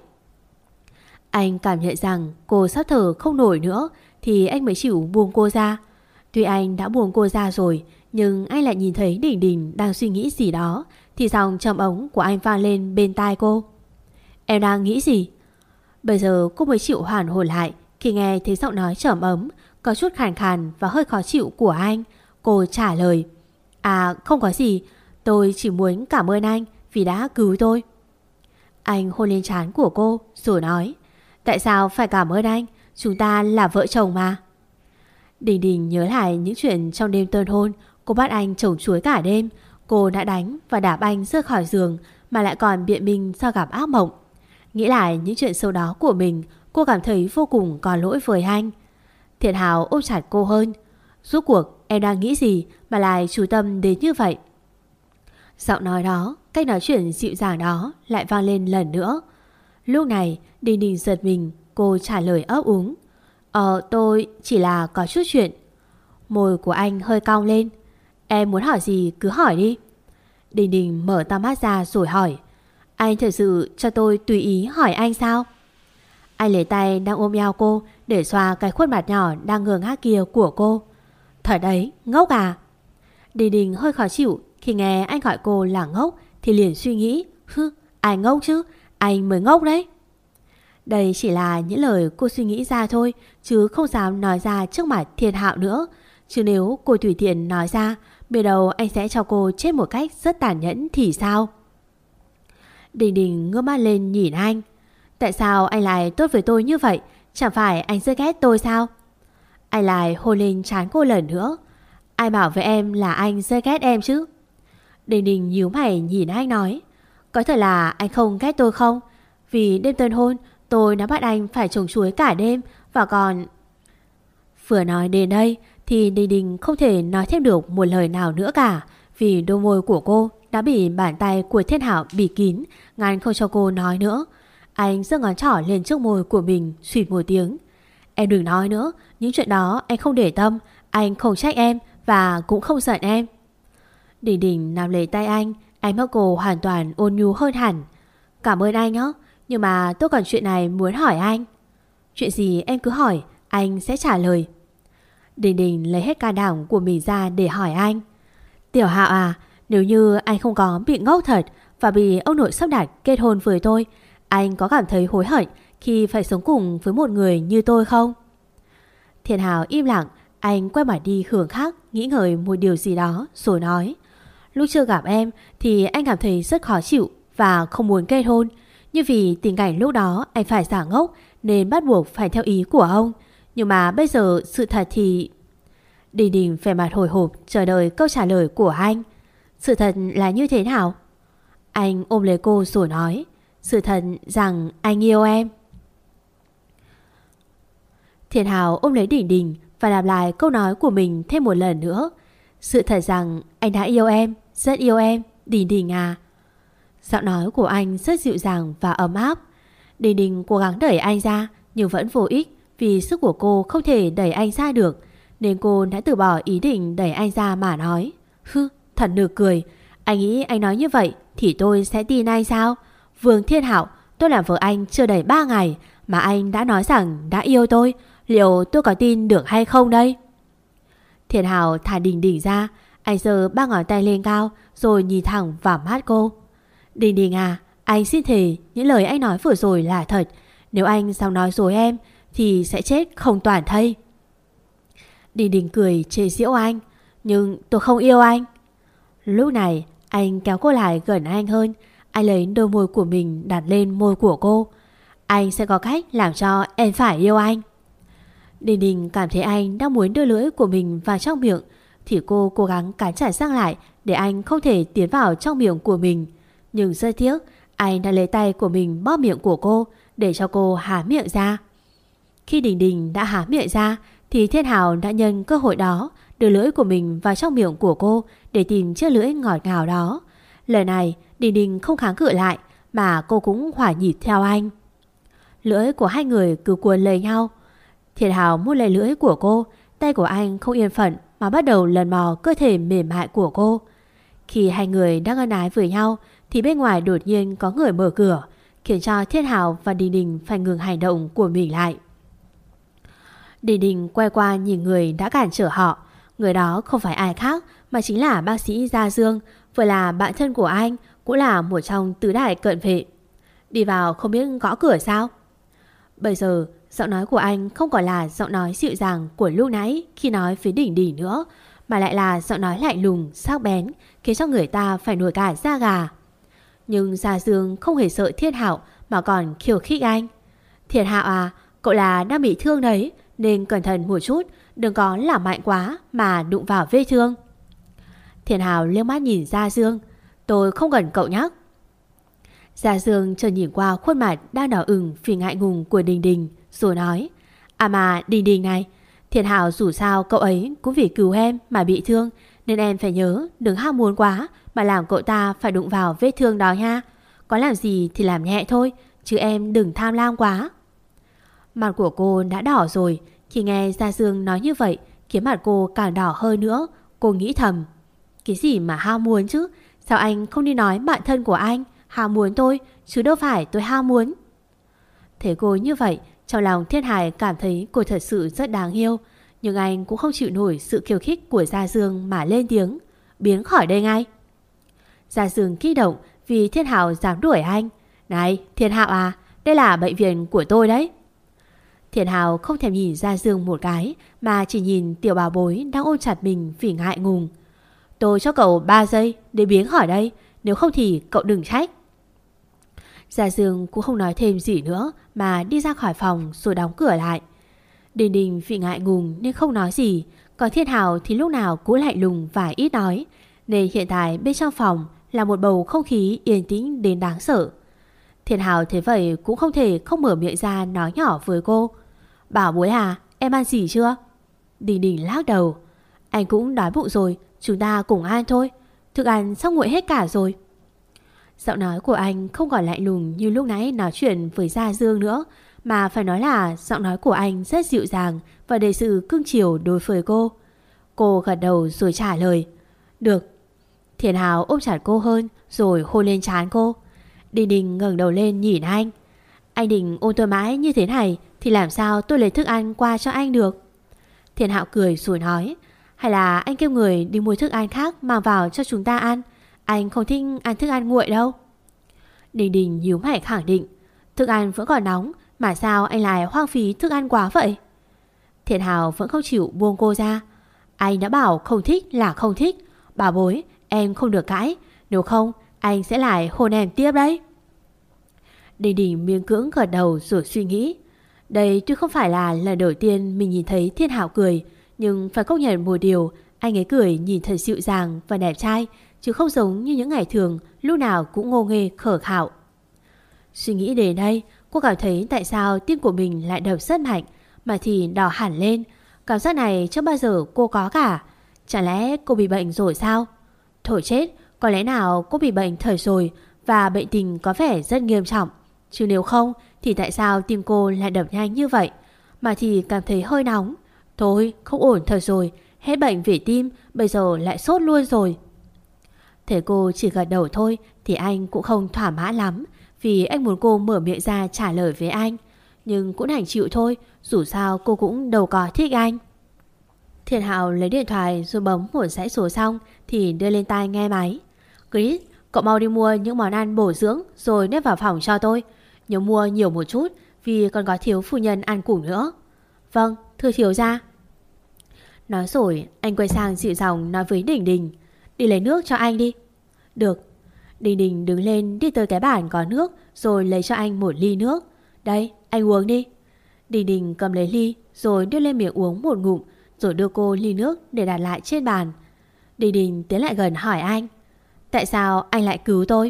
Speaker 3: Anh cảm nhận rằng cô sắp thở không nổi nữa thì anh mới chịu buông cô ra. Tuy anh đã buông cô ra rồi, nhưng anh lại nhìn thấy Đình Đình đang suy nghĩ gì đó thì giọng trầm ống của anh vang lên bên tai cô. Em đang nghĩ gì? Bây giờ cô mới chịu hoàn hồn lại khi nghe thấy giọng nói trầm ấm, có chút khàn khàn và hơi khó chịu của anh. Cô trả lời, à không có gì, tôi chỉ muốn cảm ơn anh vì đã cứu tôi. Anh hôn lên trán của cô rồi nói: Tại sao phải cảm ơn anh? Chúng ta là vợ chồng mà. Đình Đình nhớ lại những chuyện trong đêm tân hôn. Cô bắt anh trồng chuối cả đêm. Cô đã đánh và đạp anh rơi khỏi giường, mà lại còn biện minh do gặp ác mộng. Nghĩ lại những chuyện sau đó của mình, cô cảm thấy vô cùng có lỗi với anh. Thiện Hào ôm chặt cô hơn. Rốt cuộc em đang nghĩ gì mà lại chú tâm đến như vậy? Giọng nói đó, cách nói chuyện dịu dàng đó lại vang lên lần nữa. Lúc này Đình Đình giật mình. Cô trả lời ấp úng: Tôi chỉ là có chút chuyện. Môi của anh hơi cong lên. Em muốn hỏi gì cứ hỏi đi. Đình Đình mở to mắt ra rồi hỏi: Anh thật sự cho tôi tùy ý hỏi anh sao? Anh lấy tay đang ôm eo cô để xoa cái khuôn mặt nhỏ đang ngơ ngác kia của cô. Thật đấy, ngốc à? Đình Đình hơi khó chịu khi nghe anh gọi cô là ngốc, thì liền suy nghĩ: ai ngốc chứ? Anh mới ngốc đấy. Đây chỉ là những lời cô suy nghĩ ra thôi, chứ không dám nói ra trước mặt Thiên Hạo nữa. Chứ nếu cô tùy tiện nói ra, biết đâu anh sẽ cho cô chết một cách rất tàn nhẫn thì sao? Đình Đình ngước mắt lên nhìn anh. Tại sao anh lại tốt với tôi như vậy? Chẳng phải anh rất ghét tôi sao? Anh lại hôn lên trán cô lần nữa. Ai bảo với em là anh rất ghét em chứ? Đình Đình nhíu mày nhìn anh nói: Có thật là anh không ghét tôi không? Vì đêm tân hôn tôi đã bắt anh phải trồng chuối cả đêm. Và còn... Vừa nói đến đây thì Đình Đình không thể nói thêm được một lời nào nữa cả, vì đôi môi của cô đã bị bàn tay của Thiên Hạo bịt kín, ngăn không cho cô nói nữa. Anh giơ ngón trỏ lên trước môi của mình, suýt một tiếng: Em đừng nói nữa, những chuyện đó anh không để tâm. Anh không trách em và cũng không giận em. Đình Đình nắm lấy tay anh mắt cô hoàn toàn ôn nhu hơn hẳn. Cảm ơn anh nhé, nhưng mà tôi còn chuyện này muốn hỏi anh. Chuyện gì em cứ hỏi, anh sẽ trả lời. Đình Đình lấy hết can đảm của mình ra để hỏi anh: Tiểu Hạo à, nếu như anh không có bị ngốc thật và bị ông nội sắp đặt kết hôn với tôi, anh có cảm thấy hối hận khi phải sống cùng với một người như tôi không? Thiên Hào im lặng. Anh quay mặt đi hướng khác, nghĩ ngợi một điều gì đó rồi nói: Lúc chưa gặp em thì anh cảm thấy rất khó chịu và không muốn kết hôn. Nhưng vì tình cảnh lúc đó anh phải giả ngốc nên bắt buộc phải theo ý của ông. Nhưng mà bây giờ sự thật thì... Đình Đình vẻ mặt hồi hộp chờ đợi câu trả lời của anh. Sự thật là như thế nào? Anh ôm lấy cô rồi nói: Sự thật rằng anh yêu em. Thiên Hào ôm lấy Đình Đình và lặp lại câu nói của mình thêm một lần nữa: Sự thật rằng anh đã yêu em, rất yêu em, Đình Đình à. Giọng nói của anh rất dịu dàng và ấm áp. Đình Đình cố gắng đẩy anh ra nhưng vẫn vô ích, vì sức của cô không thể đẩy anh ra được, nên cô đã từ bỏ ý định đẩy anh ra mà nói: Thật nực cười. Anh nghĩ anh nói như vậy thì tôi sẽ tin anh sao? Vương Thiên Hạo, tôi làm vợ anh chưa đầy 3 ngày mà anh đã nói rằng đã yêu tôi. Liệu tôi có tin được hay không đây? Thiên Hào thả Đình Đình ra. Anh giơ 3 ngón tay lên cao rồi nhìn thẳng vào mắt cô. Đình Đình à, anh xin thề những lời anh nói vừa rồi là thật. Nếu anh dám nói dối em thì sẽ chết không toàn thây. Đình Đình cười chế giễu anh: Nhưng tôi không yêu anh. Lúc này anh kéo cô lại gần anh hơn. Anh lấy đôi môi của mình đặt lên môi của cô. Anh sẽ có cách làm cho em phải yêu anh. Đình Đình cảm thấy anh đang muốn đưa lưỡi của mình vào trong miệng, thì cô cố gắng cắn chặt răng lại để anh không thể tiến vào trong miệng của mình. Nhưng rất tiếc, anh đã lấy tay của mình bóp miệng của cô để cho cô há miệng ra. Khi Đình Đình đã há miệng ra thì Thiên Hào đã nhân cơ hội đó đưa lưỡi của mình vào trong miệng của cô để tìm chiếc lưỡi ngọt ngào đó. Lần này Đình Đình không kháng cự lại mà cô cũng hòa nhịp theo anh. Lưỡi của hai người cứ cuốn lấy nhau. Thiên Hào mút lấy lưỡi của cô. Tay của anh không yên phận mà bắt đầu lần mò cơ thể mềm mại của cô. Khi hai người đang ân ái với nhau thì bên ngoài đột nhiên có người mở cửa, khiến cho Thiên Hào và Đình Đình phải ngừng hành động của mình lại. Đình Đình quay qua nhìn người đã cản trở họ. Người đó không phải ai khác mà chính là bác sĩ Gia Dương, vừa là bạn thân của anh, cũng là một trong tứ đại cận vệ. Đi vào không biết gõ cửa sao? Bây giờ giọng nói của anh không còn là giọng nói dịu dàng của lúc nãy khi nói với Đình Đình nữa, mà lại là giọng nói lạnh lùng, sắc bén, khiến cho người ta phải nổi cả da gà. Nhưng Gia Dương không hề sợ Thiên Hạo mà còn khiêu khích anh. Thiên Hạo à, cậu là đang bị thương đấy, nên cẩn thận một chút, đừng có làm mạnh quá mà đụng vào vết thương. Thiên Hạo liếc mắt nhìn Gia Dương. Tôi không cần cậu nhắc. Gia Dương chợt nhìn qua khuôn mặt đang đỏ ửng vì ngại ngùng của Đình Đình, rồi nói: À mà Đình Đình này, Thiên Hạo dù sao cậu ấy cũng vì cứu em mà bị thương, nên em phải nhớ đừng ham muốn quá mà làm cậu ta phải đụng vào vết thương đó nha. Có làm gì thì làm nhẹ thôi, chứ em đừng tham lam quá. Mặt của cô đã đỏ rồi. Khi nghe Gia Dương nói như vậy khiến mặt cô càng đỏ hơn nữa. Cô nghĩ thầm: cái gì mà ham muốn chứ? Sao anh không đi nói bạn thân của anh ham muốn tôi, chứ đâu phải tôi ham muốn. Thế cô như vậy, trong lòng Thiên Hải cảm thấy cô thật sự rất đáng yêu. Nhưng anh cũng không chịu nổi sự khiêu khích của Gia Dương mà lên tiếng: biến khỏi đây ngay. Gia Dương kích động vì Thiên Hạo dám đuổi anh. Này Thiên Hạo à, đây là bệnh viện của tôi đấy. Thiên Hạo không thèm nhìn Gia Dương một cái, mà chỉ nhìn tiểu bảo bối đang ôm chặt mình vì ngại ngùng. Tôi cho cậu 3 giây để biến khỏi đây, nếu không thì cậu đừng trách. Gia Dương cũng không nói thêm gì nữa mà đi ra khỏi phòng rồi đóng cửa lại. Đình Đình vì ngại ngùng nên không nói gì, còn Thiên Hạo thì lúc nào cũng lạnh lùng và ít nói, nên hiện tại bên trong phòng là một bầu không khí yên tĩnh đến đáng sợ. Thiên Hạo thế vậy cũng không thể không mở miệng ra nói nhỏ với cô: Bảo bối à, em ăn gì chưa? Đình Đình lắc đầu: Anh cũng đói bụng rồi, chúng ta cùng ăn thôi, thức ăn sắp nguội hết cả rồi. Giọng nói của anh không còn lạnh lùng như lúc nãy nói chuyện với Gia Dương nữa, mà phải nói là giọng nói của anh rất dịu dàng và đầy sự cưng chiều đối với cô. Cô gật đầu rồi trả lời: Được. Thiên Hạo ôm chặt cô hơn rồi hôn lên trán cô. Đình Đình ngẩng đầu lên nhìn anh. Anh định ôm tôi mãi như thế này thì làm sao tôi lấy thức ăn qua cho anh được? Thiên Hạo cười rồi nói: Hay là anh kêu người đi mua thức ăn khác mang vào cho chúng ta ăn? Anh không thích ăn thức ăn nguội đâu. Đình Đình nhíu mày khẳng định: Thức ăn vẫn còn nóng, mà sao anh lại hoang phí thức ăn quá vậy? Thiên Hạo vẫn không chịu buông cô ra. Anh đã bảo không thích là không thích. Bảo bối, em không được cãi, nếu không anh sẽ lại hôn em tiếp đấy. Đình Đình miễn cưỡng gật đầu rồi suy nghĩ. Đây tuy không phải là lần đầu tiên mình nhìn thấy Thiên Hạo cười, nhưng phải công nhận một điều, anh ấy cười nhìn thật dịu dàng và đẹp trai, chứ không giống như những ngày thường lúc nào cũng ngô nghê khờ khạo. Suy nghĩ đến đây, cô cảm thấy tại sao tim của mình lại đập rất mạnh, mà thì đỏ hẳn lên. Cảm giác này chưa bao giờ cô có cả. Chẳng lẽ cô bị bệnh rồi sao? Thôi chết, có lẽ nào cô bị bệnh thời rồi, và bệnh tình có vẻ rất nghiêm trọng. Chứ nếu không thì tại sao tim cô lại đập nhanh như vậy? Mà thì cảm thấy hơi nóng. Thôi không ổn thật rồi, hết bệnh về tim, bây giờ lại sốt luôn rồi. Thế cô chỉ gật đầu thôi thì anh cũng không thỏa mãn lắm, vì anh muốn cô mở miệng ra trả lời với anh. Nhưng cũng đành chịu thôi, dù sao cô cũng đâu có thích anh. Thiên Hạo lấy điện thoại rồi bấm một dãy số xong thì đưa lên tai nghe máy. Chris, cậu mau đi mua những món ăn bổ dưỡng rồi nếp vào phòng cho tôi. Nhớ mua nhiều một chút, vì còn có thiếu phu nhân ăn cùng nữa. Vâng, thưa thiếu gia. Nói rồi anh quay sang dịu giọng nói với Đình Đình: Đi lấy nước cho anh đi. Được. Đình Đình đứng lên đi tới cái bàn có nước rồi lấy cho anh một ly nước. Đây, anh uống đi. Đình Đình cầm lấy ly rồi đưa lên miệng uống một ngụm, rồi đưa cô ly nước để đặt lại trên bàn. Đình Đình tiến lại gần hỏi anh: Tại sao anh lại cứu tôi?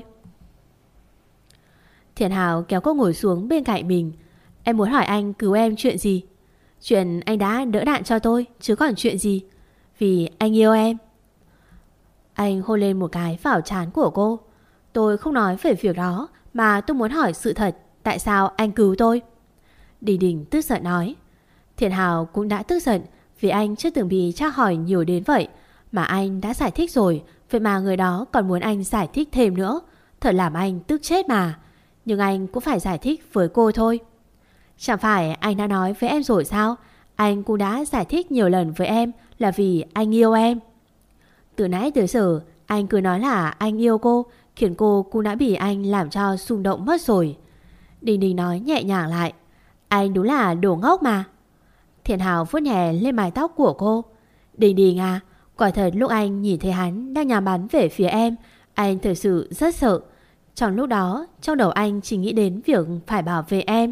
Speaker 3: Thiên Hạo kéo cô ngồi xuống bên cạnh mình. Em muốn hỏi anh cứu em chuyện gì? Chuyện anh đã đỡ đạn cho tôi, chứ còn chuyện gì? Vì anh yêu em. Anh hôn lên một cái vào trán của cô. Tôi không nói về việc đó, mà tôi muốn hỏi sự thật. Tại sao anh cứu tôi? Đình Đình tức giận nói. Thiên Hạo cũng đã tức giận vì anh chưa từng bị tra hỏi nhiều đến vậy. Mà anh đã giải thích rồi, vậy mà người đó còn muốn anh giải thích thêm nữa. Thật làm anh tức chết mà. Nhưng anh cũng phải giải thích với cô thôi. Chẳng phải anh đã nói với em rồi sao? Anh cũng đã giải thích nhiều lần với em là vì anh yêu em. Từ nãy tới giờ anh cứ nói là anh yêu cô, khiến cô cũng đã bị anh làm cho xung động mất rồi. Đình Đình nói nhẹ nhàng lại. Anh đúng là đồ ngốc mà. Thiên Hạo vuốt nhẹ lên mái tóc của cô. Đình Đình à, quả thật lúc anh nhìn thấy hắn đang nhắm bắn về phía em, anh thật sự rất sợ. Trong lúc đó, trong đầu anh chỉ nghĩ đến việc phải bảo vệ em.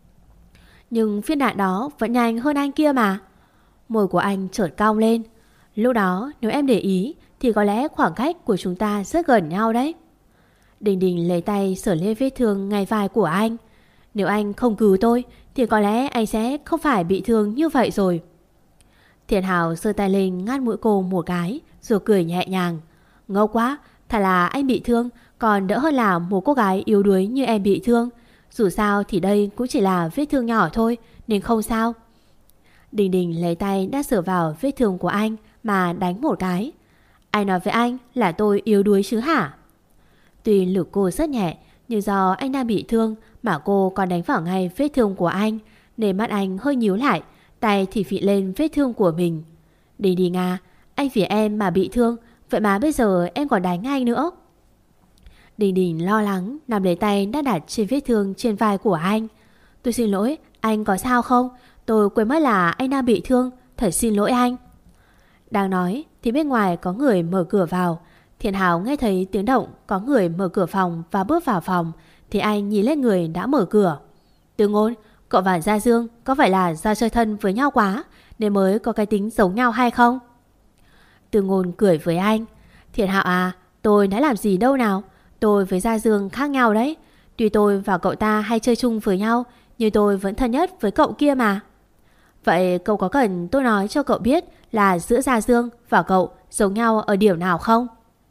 Speaker 3: Nhưng viên đạn đó vẫn nhanh hơn anh kia mà. Môi của anh chợt cong lên. Lúc đó nếu em để ý thì có lẽ khoảng cách của chúng ta rất gần nhau đấy. Đình Đình lấy tay sờ lên vết thương ngay vai của anh. Nếu anh không cứu tôi thì có lẽ anh sẽ không phải bị thương như vậy rồi. Thiện Hảo giơ tay lên ngắt mũi cô một cái rồi cười nhẹ nhàng. Ngốc quá, thật là anh bị thương còn đỡ hơn là một cô gái yếu đuối như em bị thương. Dù sao thì đây cũng chỉ là vết thương nhỏ thôi, nên không sao. Đình Đình lấy tay đã sờ vào vết thương của anh mà đánh một cái. Anh nói với anh là tôi yếu đuối chứ hả? Tuy lực cô rất nhẹ, nhưng do anh đang bị thương mà cô còn đánh vào ngay vết thương của anh, nên mắt anh hơi nhíu lại, tay thì phị lên vết thương của mình. Đình Đình à, anh vì em mà bị thương, vậy mà bây giờ em còn đánh anh nữa. Đình Đình lo lắng nắm lấy tay đã đặt trên vết thương trên vai của anh. Tôi xin lỗi, anh có sao không? Tôi quên mất là anh đang bị thương, thật xin lỗi anh. Đang nói thì bên ngoài có người mở cửa vào. Thiện Hảo nghe thấy tiếng động có người mở cửa phòng và bước vào phòng thì anh nhìn lên người đã mở cửa. Từ Ngôn, cậu và Gia Dương có phải là do chơi thân với nhau quá nên mới có cái tính giống nhau hay không? Từ Ngôn cười với anh. Thiện Hảo à, tôi đã làm gì đâu nào. Tôi với Gia Dương khác nhau đấy. Tuy tôi và cậu ta hay chơi chung với nhau, nhưng tôi vẫn thân nhất với cậu kia mà. Vậy cậu có cần tôi nói cho cậu biết là giữa Gia Dương và cậu giống nhau ở điểm nào không?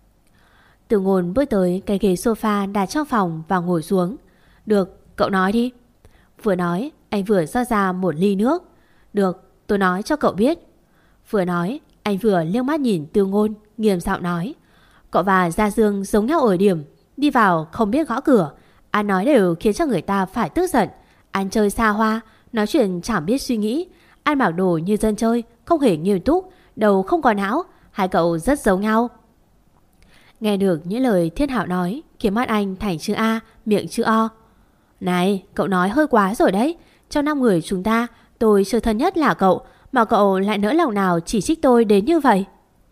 Speaker 3: Từ Ngôn bước tới cái ghế sofa đặt trong phòng và ngồi xuống. Được, cậu nói đi. Vừa nói, anh vừa rót ra một ly nước. Được, tôi nói cho cậu biết. Vừa nói, anh vừa liếc mắt nhìn Từ Ngôn, nghiêm giọng nói. Cậu và Gia Dương giống nhau ở điểm. Đi vào không biết gõ cửa, ăn nói đều khiến cho người ta phải tức giận. Ăn chơi xa hoa, nói chuyện chẳng biết suy nghĩ, ăn mặc đồ như dân chơi, không hề nghiêm túc, đầu không có não. Hai cậu rất giống nhau. Nghe được những lời Thiên Hạo nói khiến mắt anh thành chữ A, miệng chữ O. Này, cậu nói hơi quá rồi đấy. Trong 5 người chúng ta, tôi chơi thân nhất là cậu, mà cậu lại nỡ lòng nào chỉ trích tôi đến như vậy.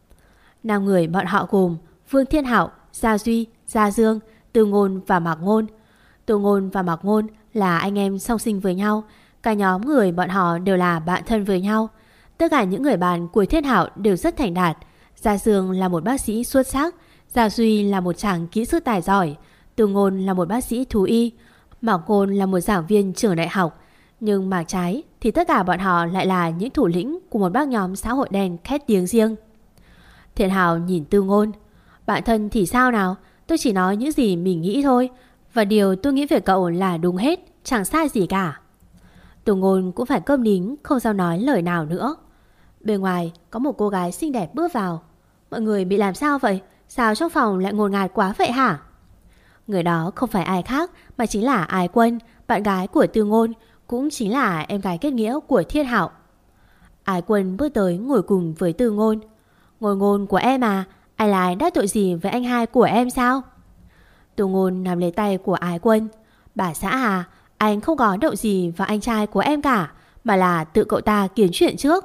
Speaker 3: 5 người bọn họ gồm Vương Thiên Hạo, Gia Duy, Gia Dương, Từ Ngôn và Mạc Ngôn. Từ Ngôn và Mạc Ngôn là anh em song sinh với nhau. Cả nhóm người bọn họ đều là bạn thân với nhau. Tất cả những người bạn của Thiên Hạo đều rất thành đạt. Gia Dương là một bác sĩ xuất sắc, Gia Duy là một chàng kỹ sư tài giỏi, Từ Ngôn là một bác sĩ thú y, Mạc Ngôn là một giảng viên trường đại học. Nhưng mà trái thì tất cả bọn họ lại là những thủ lĩnh của một bác nhóm xã hội đen khét tiếng riêng. Thiện Hạo nhìn Từ Ngôn. Bạn thân thì sao nào? Tôi chỉ nói những gì mình nghĩ thôi. Và điều tôi nghĩ về cậu là đúng hết, chẳng sai gì cả. Từ Ngôn cũng phải câm nín, không sao nói lời nào nữa. Bên ngoài có một cô gái xinh đẹp bước vào. Mọi người bị làm sao vậy? Sao trong phòng lại ngột ngạt quá vậy hả? Người đó không phải ai khác mà chính là Ái Quân, bạn gái của Từ Ngôn, cũng chính là em gái kết nghĩa của Thiên Hạo. Ái Quân bước tới ngồi cùng với Từ Ngôn. Ngồi Ngôn của em à, anh lại đã tội gì với anh hai của em sao? Từ Ngôn nắm lấy tay của Ái Quân. Bà xã à, anh không có động gì vào anh trai của em cả, mà là tự cậu ta kiếm chuyện trước.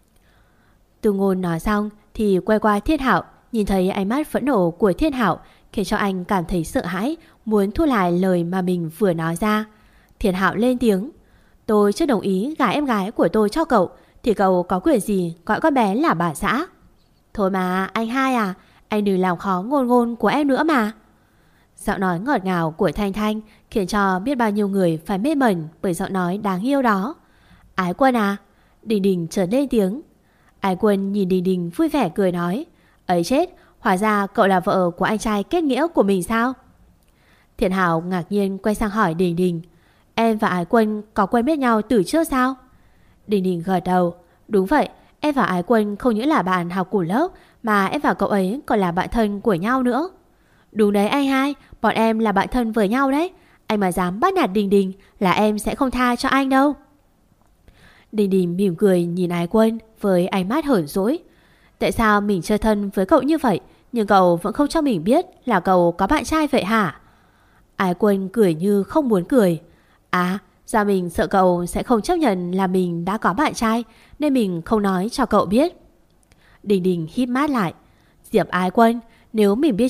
Speaker 3: Từ Ngôn nói xong thì quay qua Thiên Hạo, nhìn thấy ánh mắt phẫn nộ của Thiên Hạo khiến cho anh cảm thấy sợ hãi, muốn thu lại lời mà mình vừa nói ra. Thiên Hạo lên tiếng. Tôi chưa đồng ý gả em gái của tôi cho cậu, thì cậu có quyền gì gọi con bé là bà xã? Thôi mà anh hai à, anh đừng làm khó Ngôn Ngôn của em nữa mà. Giọng nói ngọt ngào của Thanh Thanh khiến cho biết bao nhiêu người phải mê mẩn bởi giọng nói đáng yêu đó. Ái Quân à? Đình Đình chợt lên tiếng. Ái Quân nhìn Đình Đình vui vẻ cười nói. Ấy chết, hóa ra cậu là vợ của anh trai kết nghĩa của mình sao? Thiện Hảo ngạc nhiên quay sang hỏi Đình Đình. Em và Ái Quân có quen biết nhau từ trước sao? Đình Đình gật đầu. Đúng vậy, em và Ái Quân không những là bạn học cùng lớp, mà em và cậu ấy còn là bạn thân của nhau nữa. Đúng đấy anh hai, bọn em là bạn thân với nhau đấy. Anh mà dám bắt nạt Đình Đình là em sẽ không tha cho anh đâu. Đình Đình mỉm cười nhìn Ái Quân với ánh mắt hờn dỗi. Tại sao mình chơi thân với cậu như vậy, nhưng cậu vẫn không cho mình biết là cậu có bạn trai vậy hả? Ái Quân cười như không muốn cười. À, do mình sợ cậu sẽ không chấp nhận là mình đã có bạn trai, nên mình không nói cho cậu biết. Đình Đình híp mắt lại. Diệp Ái Quân, nếu mình biết trước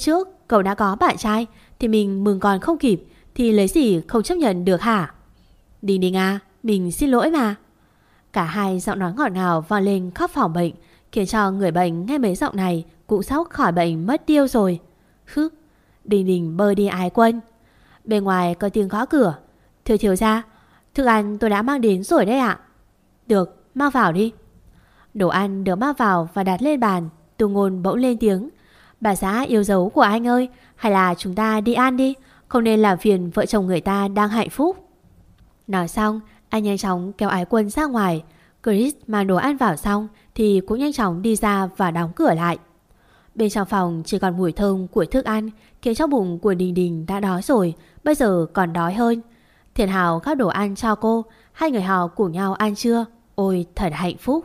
Speaker 3: cậu đã có bạn trai thì mình mừng còn không kịp, thì lấy gì không chấp nhận được hả? Đình Đình à, mình xin lỗi mà. Cả hai giọng nói ngọt ngào vang lên khắp phòng bệnh, khiến cho người bệnh nghe mấy giọng này cũng sắp khỏi bệnh mất tiêu rồi. Hứ, Đình Đình bơi đi Ái Quân. Bên ngoài có tiếng gõ cửa. Thưa thiếu gia, thức ăn tôi đã mang đến rồi đấy ạ. Được, mang vào đi. Đồ ăn được mang vào và đặt lên bàn. Từ Ngôn bỗng lên tiếng. Bà xã yêu dấu của anh ơi, hay là chúng ta đi ăn đi, không nên làm phiền vợ chồng người ta đang hạnh phúc. Nói xong, anh nhanh chóng kéo Ái Quân ra ngoài. Chris mang đồ ăn vào xong thì cũng nhanh chóng đi ra và đóng cửa lại. Bên trong phòng chỉ còn mùi thơm của thức ăn, khiến cho bụng của Đình Đình đã đói rồi, bây giờ còn đói hơn. Thiện Hào gắp đồ ăn cho cô, hai người họ cùng nhau ăn trưa. Ôi thật hạnh phúc.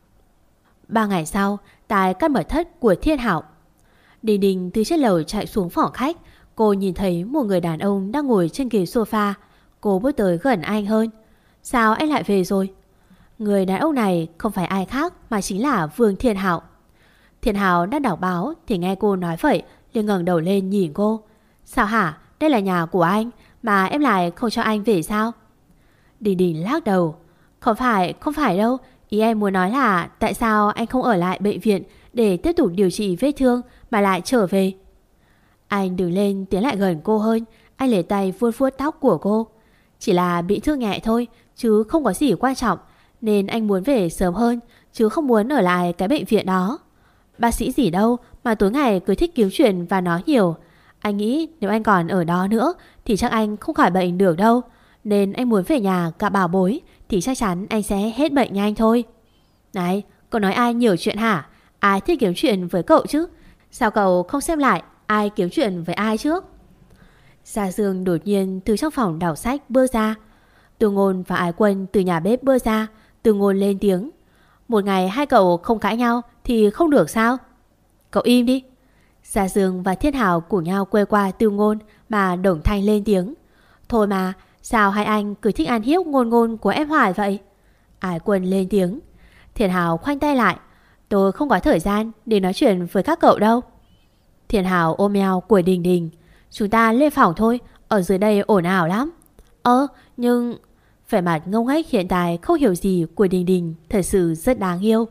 Speaker 3: 3 ngày sau, tại căn mật thất của Thiên Hảo, Đình Đình từ trên lầu chạy xuống phòng khách. Cô nhìn thấy một người đàn ông đang ngồi trên ghế sofa. Cô bước tới gần anh hơn. Sao anh lại về rồi? Người đàn ông này không phải ai khác mà chính là Vương Thiên Hảo. Thiên Hảo đang đọc báo thì nghe cô nói vậy, liền ngẩng đầu lên nhìn cô. Sao hả? Đây là nhà của anh mà em lại không cho anh về sao? Đình Đình lắc đầu. Không phải đâu. Ý em muốn nói là tại sao anh không ở lại bệnh viện để tiếp tục điều trị vết thương mà lại trở về? Anh đứng lên tiến lại gần cô hơn. Anh lấy tay vuốt vuốt tóc của cô. Chỉ là bị thương nhẹ thôi, chứ không có gì quan trọng, nên anh muốn về sớm hơn, chứ không muốn ở lại cái bệnh viện đó. Bác sĩ gì đâu mà tối ngày cứ thích kiếm chuyện và nói nhiều. Anh nghĩ nếu anh còn ở đó nữa thì chắc anh không khỏi bệnh được đâu. Nên anh muốn về nhà gặp bảo bối, thì chắc chắn anh sẽ hết bệnh nhanh thôi. Này, cậu nói ai nhiều chuyện hả? Ai thích kiếm chuyện với cậu chứ? Sao cậu không xem lại ai kiếm chuyện với ai trước? Gia Dương đột nhiên từ trong phòng đọc sách bước ra. Từ Ngôn và Ái Quân từ nhà bếp bước ra. Từ Ngôn lên tiếng. Một ngày hai cậu không cãi nhau thì không được sao? Cậu im đi. Gia Dương và Thiên Hảo cùng nhau quay qua Từ Ngôn mà đồng thanh lên tiếng. Thôi mà, sao hai anh cứ thích ăn hiếp Ngôn Ngôn của em hoài vậy? Ái Quân lên tiếng. Thiên Hảo khoanh tay lại. Tôi không có thời gian để nói chuyện với các cậu đâu. Thiên Hảo ôm eo của Đình Đình. Chúng ta lên phòng thôi, ở dưới đây ồn ào lắm. Nhưng... Vẻ mặt ngông nghếch hiện tại không hiểu gì của Đình Đình thật sự rất đáng yêu.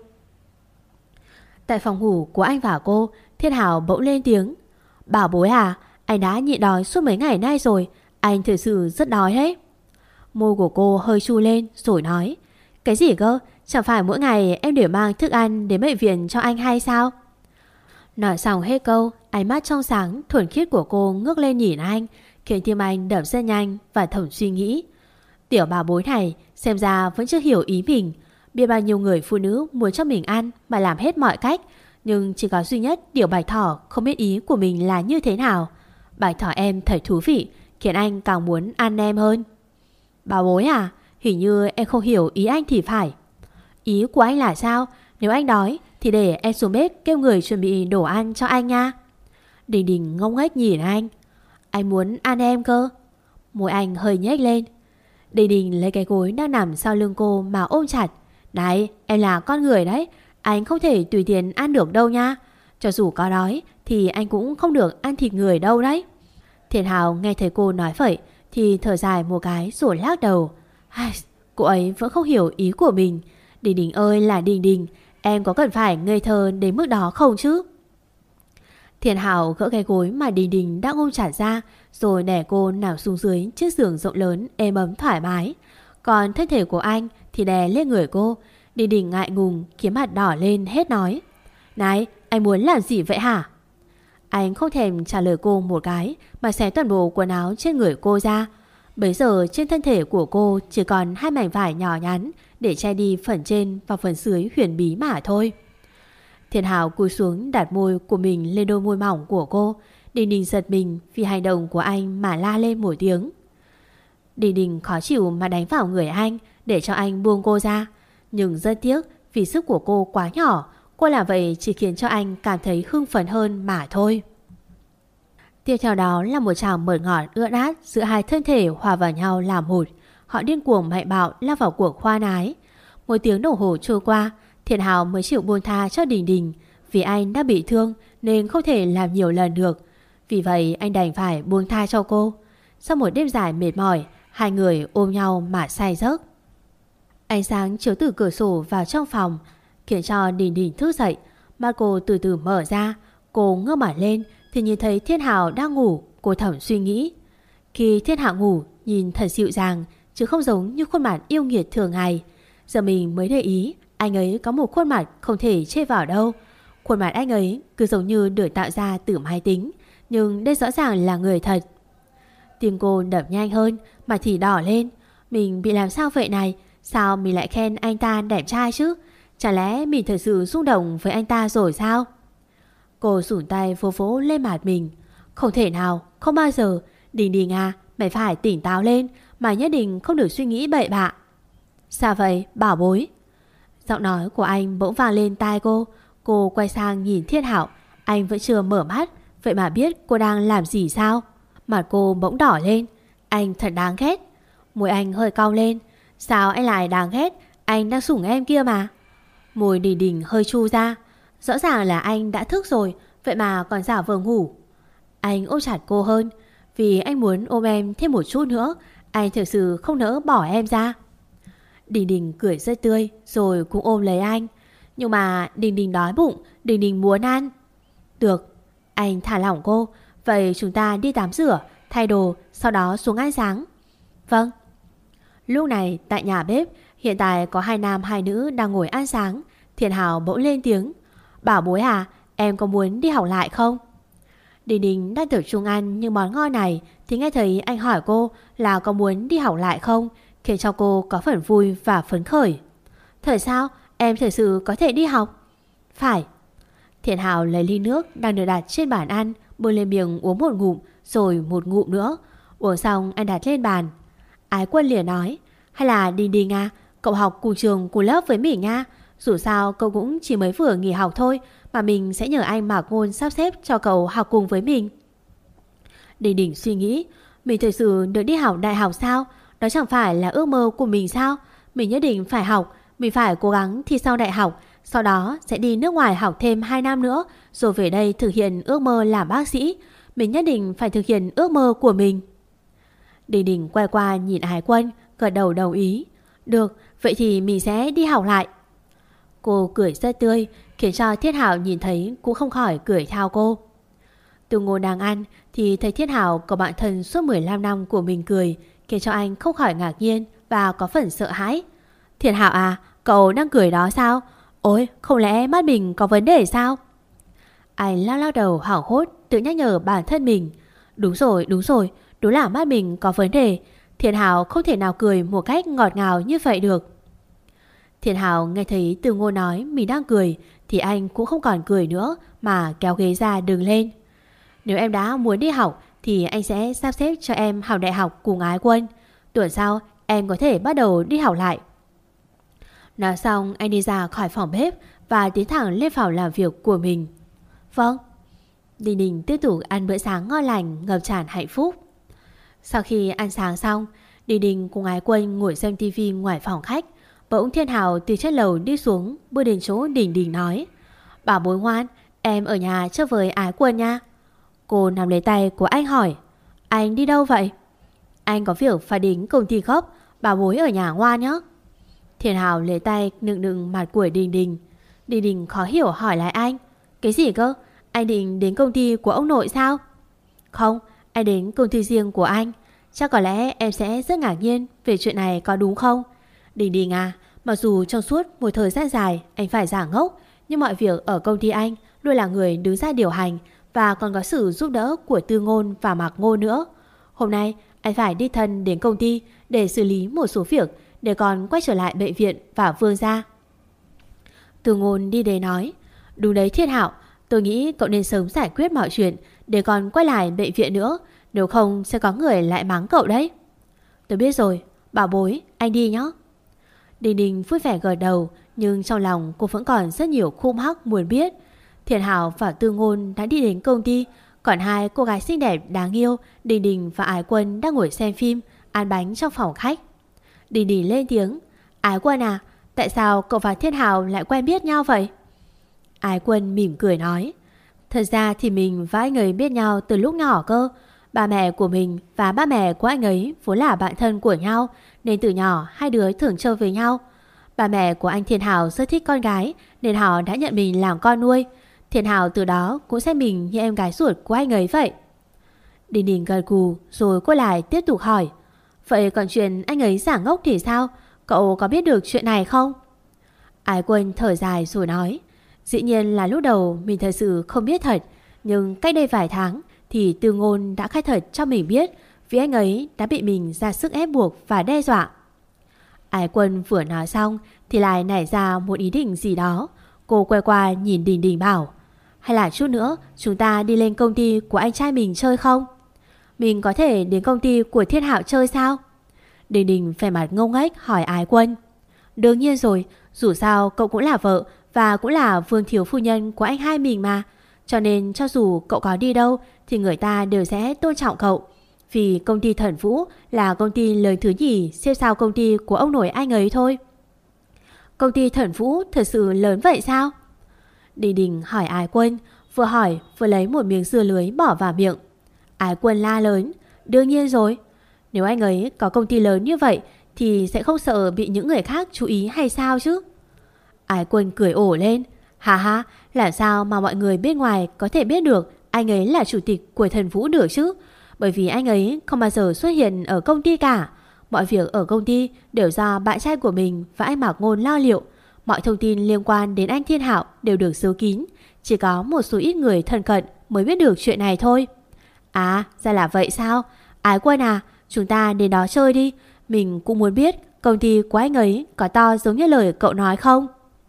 Speaker 3: Tại phòng ngủ của anh và cô, Thiên Hảo bỗng lên tiếng. Bảo bối à, anh đã nhịn đói suốt mấy ngày nay rồi. Anh thật sự rất đói đấy. Môi của cô hơi chu lên rồi nói. Cái gì cơ? Chẳng phải mỗi ngày em đều mang thức ăn đến bệnh viện cho anh hay sao? Nói xong hết câu, ánh mắt trong sáng thuần khiết của cô ngước lên nhìn anh, khiến tim anh đập rất nhanh và thầm suy nghĩ. Tiểu bảo bối này xem ra vẫn chưa hiểu ý mình. Biết bao nhiêu người phụ nữ muốn cho mình ăn mà làm hết mọi cách, nhưng chỉ có duy nhất Tiểu Bạch Thỏ không biết ý của mình là như thế nào. Bạch Thỏ em thật thú vị, khiến anh càng muốn ăn em hơn. Bảo bối à, hình như em không hiểu ý anh thì phải. Ý của anh là sao? Nếu anh đói thì để em xuống bếp kêu người chuẩn bị đồ ăn cho anh nha. Đình Đình ngông nghếch nhìn anh. Anh muốn ăn em cơ. Môi anh hơi nhếch lên. Đình Đình lấy cái gối đang nằm sau lưng cô mà ôm chặt. Này, em là con người đấy, anh không thể tùy tiện ăn được đâu nha. Cho dù có đói thì anh cũng không được ăn thịt người đâu đấy. Thiên Hào nghe thấy cô nói vậy thì thở dài một cái rồi lắc đầu. Cô ấy vẫn không hiểu ý của mình. Đình Đình ơi là Đình Đình, em có cần phải ngây thơ đến mức đó không chứ? Thiên Hảo gỡ cái gối mà Đình Đình đã ôm chặt ra, rồi đè cô nằm xuống dưới chiếc giường rộng lớn êm ấm thoải mái. Còn thân thể của anh thì đè lên người cô. Đình Đình ngại ngùng khiến mặt đỏ lên hết nói. Này, anh muốn làm gì vậy hả? Anh không thèm trả lời cô một cái mà xé toàn bộ quần áo trên người cô ra. Bấy giờ trên thân thể của cô chỉ còn 2 mảnh vải nhỏ nhắn để che đi phần trên và phần dưới huyền bí mà thôi. Thiên Hảo cúi xuống đặt môi của mình lên đôi môi mỏng của cô. Đình Đình giật mình vì hành động của anh mà la lên một tiếng. Đình Đình khó chịu mà đánh vào người anh để cho anh buông cô ra. Nhưng rất tiếc vì sức của cô quá nhỏ, cô làm vậy chỉ khiến cho anh cảm thấy hưng phấn hơn mà thôi. Tiếp theo đó là một tràng mật ngọt ướt át giữa hai thân thể hòa vào nhau làm một. Họ điên cuồng mạnh bạo lao vào cuộc khoan ái. 1 tiếng đồng hồ trôi qua, Thiên Hào mới chịu buông tha cho Đình Đình. Vì anh đã bị thương nên không thể làm nhiều lần được. Vì vậy anh đành phải buông tha cho cô. Sau một đêm dài mệt mỏi, hai người ôm nhau mà say giấc. Ánh sáng chiếu từ cửa sổ vào trong phòng khiến cho Đình Đình thức dậy. Mắt cô từ từ mở ra. Cô ngước mặt lên thì nhìn thấy Thiên Hào đang ngủ. Cô thầm suy nghĩ, khi Thiên Hào ngủ nhìn thật dịu dàng, chứ không giống như khuôn mặt yêu nghiệt thường ngày. Giờ mình mới để ý, anh ấy có một khuôn mặt không thể chê vào đâu. Khuôn mặt anh ấy cứ giống như được tạo ra từ máy tính, nhưng đây rõ ràng là người thật. Tim cô đập nhanh hơn, mặt thì đỏ lên. Mình bị làm sao vậy này? Sao mình lại khen anh ta đẹp trai chứ? Chẳng lẽ mình thật sự xung động với anh ta rồi sao? Cô giũn tay vỗ vỗ lên mặt mình. Không thể nào, không bao giờ. Đình Đình à, mày phải tỉnh táo lên. Mày nhất định không được suy nghĩ bậy bạ. Sao vậy, bảo bối? Giọng nói của anh bỗng vang lên tai cô. Cô quay sang nhìn Thiên Hạo. Anh vẫn chưa mở mắt, vậy mà biết cô đang làm gì sao? Mặt cô bỗng đỏ lên. Anh thật đáng ghét. Môi anh hơi cong lên. Sao anh lại đáng ghét? Anh đang sủng em kia mà. Môi Đình Đình hơi chu ra. Rõ ràng là anh đã thức rồi, vậy mà còn giả vờ ngủ. Anh ôm chặt cô hơn. Vì anh muốn ôm em thêm một chút nữa. Anh thực sự không nỡ bỏ em ra. Đình Đình cười rất tươi rồi cũng ôm lấy anh. Nhưng mà Đình Đình đói bụng, Đình Đình muốn ăn. Được, anh thả lỏng cô. Vậy chúng ta đi tắm rửa, thay đồ, sau đó xuống ăn sáng. Vâng. Lúc này tại nhà bếp, hiện tại có 2 nam 2 nữ đang ngồi ăn sáng. Thiên Hào bỗng lên tiếng. Bảo bối à, em có muốn đi học lại không? Đình Đình đang tập trung ăn những món ngon này thì nghe thấy anh hỏi cô là có muốn đi học lại không, khiến cho cô có phần vui và phấn khởi. Thật sao? Em thật sự có thể đi học? Phải. Thiên Hào lấy ly nước đang được đặt trên bàn ăn, bưng lên miệng uống một ngụm, rồi một ngụm nữa. Uống xong anh đặt lên bàn. Ái Quân liền nói, hay là Đình Đình à, cậu học cùng trường cùng lớp với mình nha. Dù sao cậu cũng chỉ mới vừa nghỉ học thôi, mà mình sẽ nhờ anh Mạc Ngôn sắp xếp cho cậu học cùng với mình. Đình Đình suy nghĩ, mình thực sự được đi học đại học sao? Đó chẳng phải là ước mơ của mình sao? Mình nhất định phải học, mình phải cố gắng thi sau đại học, sau đó sẽ đi nước ngoài học thêm 2 năm nữa, rồi về đây thực hiện ước mơ làm bác sĩ. Mình nhất định phải thực hiện ước mơ của mình. Đình Đình quay qua nhìn Ái Quân, gật đầu đồng ý. Được, vậy thì mình sẽ đi học lại. Cô cười rất tươi, khiến cho Thiết Hạo nhìn thấy cũng không khỏi cười theo cô. Từ Ngôn đang ăn thì thấy Thiết Hạo có bạn thân suốt 15 năm của mình cười, khiến cho anh không khỏi ngạc nhiên và có phần sợ hãi. Thiết Hạo à, cậu đang cười đó sao? Ôi, không lẽ mắt mình có vấn đề sao? Anh lắc lắc đầu hoảng hốt, tự nhắc nhở bản thân mình. Đúng rồi, đúng là mắt mình có vấn đề. Thiên Hạo không thể nào cười một cách ngọt ngào như vậy được. Thiên Hạo nghe thấy Từ Ngôn nói mình đang cười thì anh cũng không còn cười nữa mà kéo ghế ra đứng lên. Nếu em đã muốn đi học thì anh sẽ sắp xếp cho em học đại học cùng Ái Quân. Tuần sau em có thể bắt đầu đi học lại. Nói xong anh đi ra khỏi phòng bếp và tiến thẳng lên phòng làm việc của mình. Vâng. Đình Đình tiếp tục ăn bữa sáng ngon lành, ngập tràn hạnh phúc. Sau khi ăn sáng xong, Đình Đình cùng Ái Quân ngồi xem tivi ngoài phòng khách. Bỗng Thiên Hào từ trên lầu đi xuống, bước đến chỗ Đình Đình nói, bảo bối ngoan, em ở nhà chơi với Ái Quân nha. Cô nắm lấy tay của anh hỏi, anh đi đâu vậy? Anh có việc phải đến công ty gấp, bảo bối ở nhà ngoan nhé. Thiên Hào lấy tay nựng mặt của Đình Đình. Đình Đình khó hiểu hỏi lại anh, cái gì cơ? Anh định đến công ty của ông nội sao? Không, anh đến công ty riêng của anh. Chắc có lẽ em sẽ rất ngạc nhiên về chuyện này, có đúng không? Đình Đình à, mặc dù trong suốt một thời gian dài anh phải giả ngốc, nhưng mọi việc ở công ty anh luôn là người đứng ra điều hành, và còn có sự giúp đỡ của Tư Ngôn và Mạc Ngôn nữa. Hôm nay anh phải đi thân đến công ty để xử lý một số việc, để còn quay trở lại bệnh viện và Vương gia. Tư Ngôn đi đến nói, đúng đấy Thiên Hạo, tôi nghĩ cậu nên sớm giải quyết mọi chuyện để còn quay lại bệnh viện nữa, nếu không sẽ có người lại mắng cậu đấy. Tôi biết rồi, bảo bối, anh đi nhé. Đình Đình vui vẻ gật đầu, nhưng trong lòng cô vẫn còn rất nhiều khúc mắc muốn biết. Thiên Hảo và Tư Ngôn đã đi đến công ty, còn 2 cô gái xinh đẹp đáng yêu, Đình Đình và Ái Quân đang ngồi xem phim, ăn bánh trong phòng khách. Đình Đình lên tiếng, Ái Quân à, tại sao cậu và Thiên Hảo lại quen biết nhau vậy? Ái Quân mỉm cười nói, Thật ra thì mình và anh ấy biết nhau từ lúc nhỏ cơ. Ba mẹ của mình và ba mẹ của anh ấy vốn là bạn thân của nhau, nên từ nhỏ hai đứa thường chơi với nhau. Ba mẹ của anh Thiên Hào rất thích con gái, nên họ đã nhận mình làm con nuôi. Thiên Hào từ đó cũng xem mình như em gái ruột của anh ấy vậy. Đình Đình gật gù rồi cô lại tiếp tục hỏi: Vậy còn chuyện anh ấy giả ngốc thì sao? Cậu có biết được chuyện này không? Ái Quân thở dài rồi nói: Dĩ nhiên là lúc đầu mình thật sự không biết thật, nhưng cách đây vài tháng thì Tư Ngôn đã khai thật cho mình biết vì anh ấy đã bị mình ra sức ép buộc và đe dọa. Ái Quân vừa nói xong thì lại nảy ra một ý định gì đó. Cô quay qua nhìn Đình Đình bảo: Hay là chút nữa chúng ta đi lên công ty của anh trai mình chơi không? Mình có thể đến công ty của Thiên Hạo chơi sao? Đình Đình vẻ mặt ngông nghếch hỏi Ái Quân. Đương nhiên rồi, dù sao cậu cũng là vợ và cũng là vương thiếu phu nhân của anh hai mình mà. Cho nên cho dù cậu có đi đâu thì người ta đều sẽ tôn trọng cậu. Vì công ty Thần Vũ là công ty lớn thứ nhì xếp sau công ty của ông nội anh ấy thôi. Công ty Thần Vũ thật sự lớn vậy sao? Đình Đình hỏi Ái Quân, vừa hỏi vừa lấy một miếng dưa lưới bỏ vào miệng. Ái Quân la lớn: Đương nhiên rồi. Nếu anh ấy có công ty lớn như vậy thì sẽ không sợ bị những người khác chú ý hay sao chứ? Ái Quân cười ổ lên: Ha ha, làm sao mà mọi người bên ngoài có thể biết được anh ấy là chủ tịch của Thần Vũ được chứ? Bởi vì anh ấy không bao giờ xuất hiện ở công ty cả. Mọi việc ở công ty đều do bạn trai của mình và anh Mạc Ngôn lo liệu. Mọi thông tin liên quan đến anh Thiên Hạo đều được giấu kín. Chỉ có một số ít người thân cận mới biết được chuyện này thôi. À, ra là vậy sao? Ái Quân à, chúng ta đến đó chơi đi. Mình cũng muốn biết công ty của anh ấy có to giống như lời cậu nói không?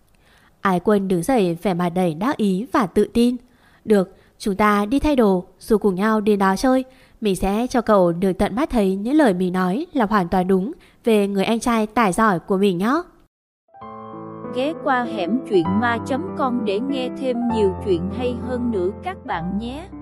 Speaker 3: Ái Quân đứng dậy vẻ mặt đầy đắc ý và tự tin. Được, chúng ta đi thay đồ rồi cùng nhau đến đó chơi. Mình sẽ cho cậu được tận mắt thấy những lời mình nói là hoàn toàn đúng về người anh trai tài giỏi của mình nhé.
Speaker 1: Ghé qua hẻm truyện ma.com để nghe thêm nhiều chuyện hay hơn nữa các bạn nhé.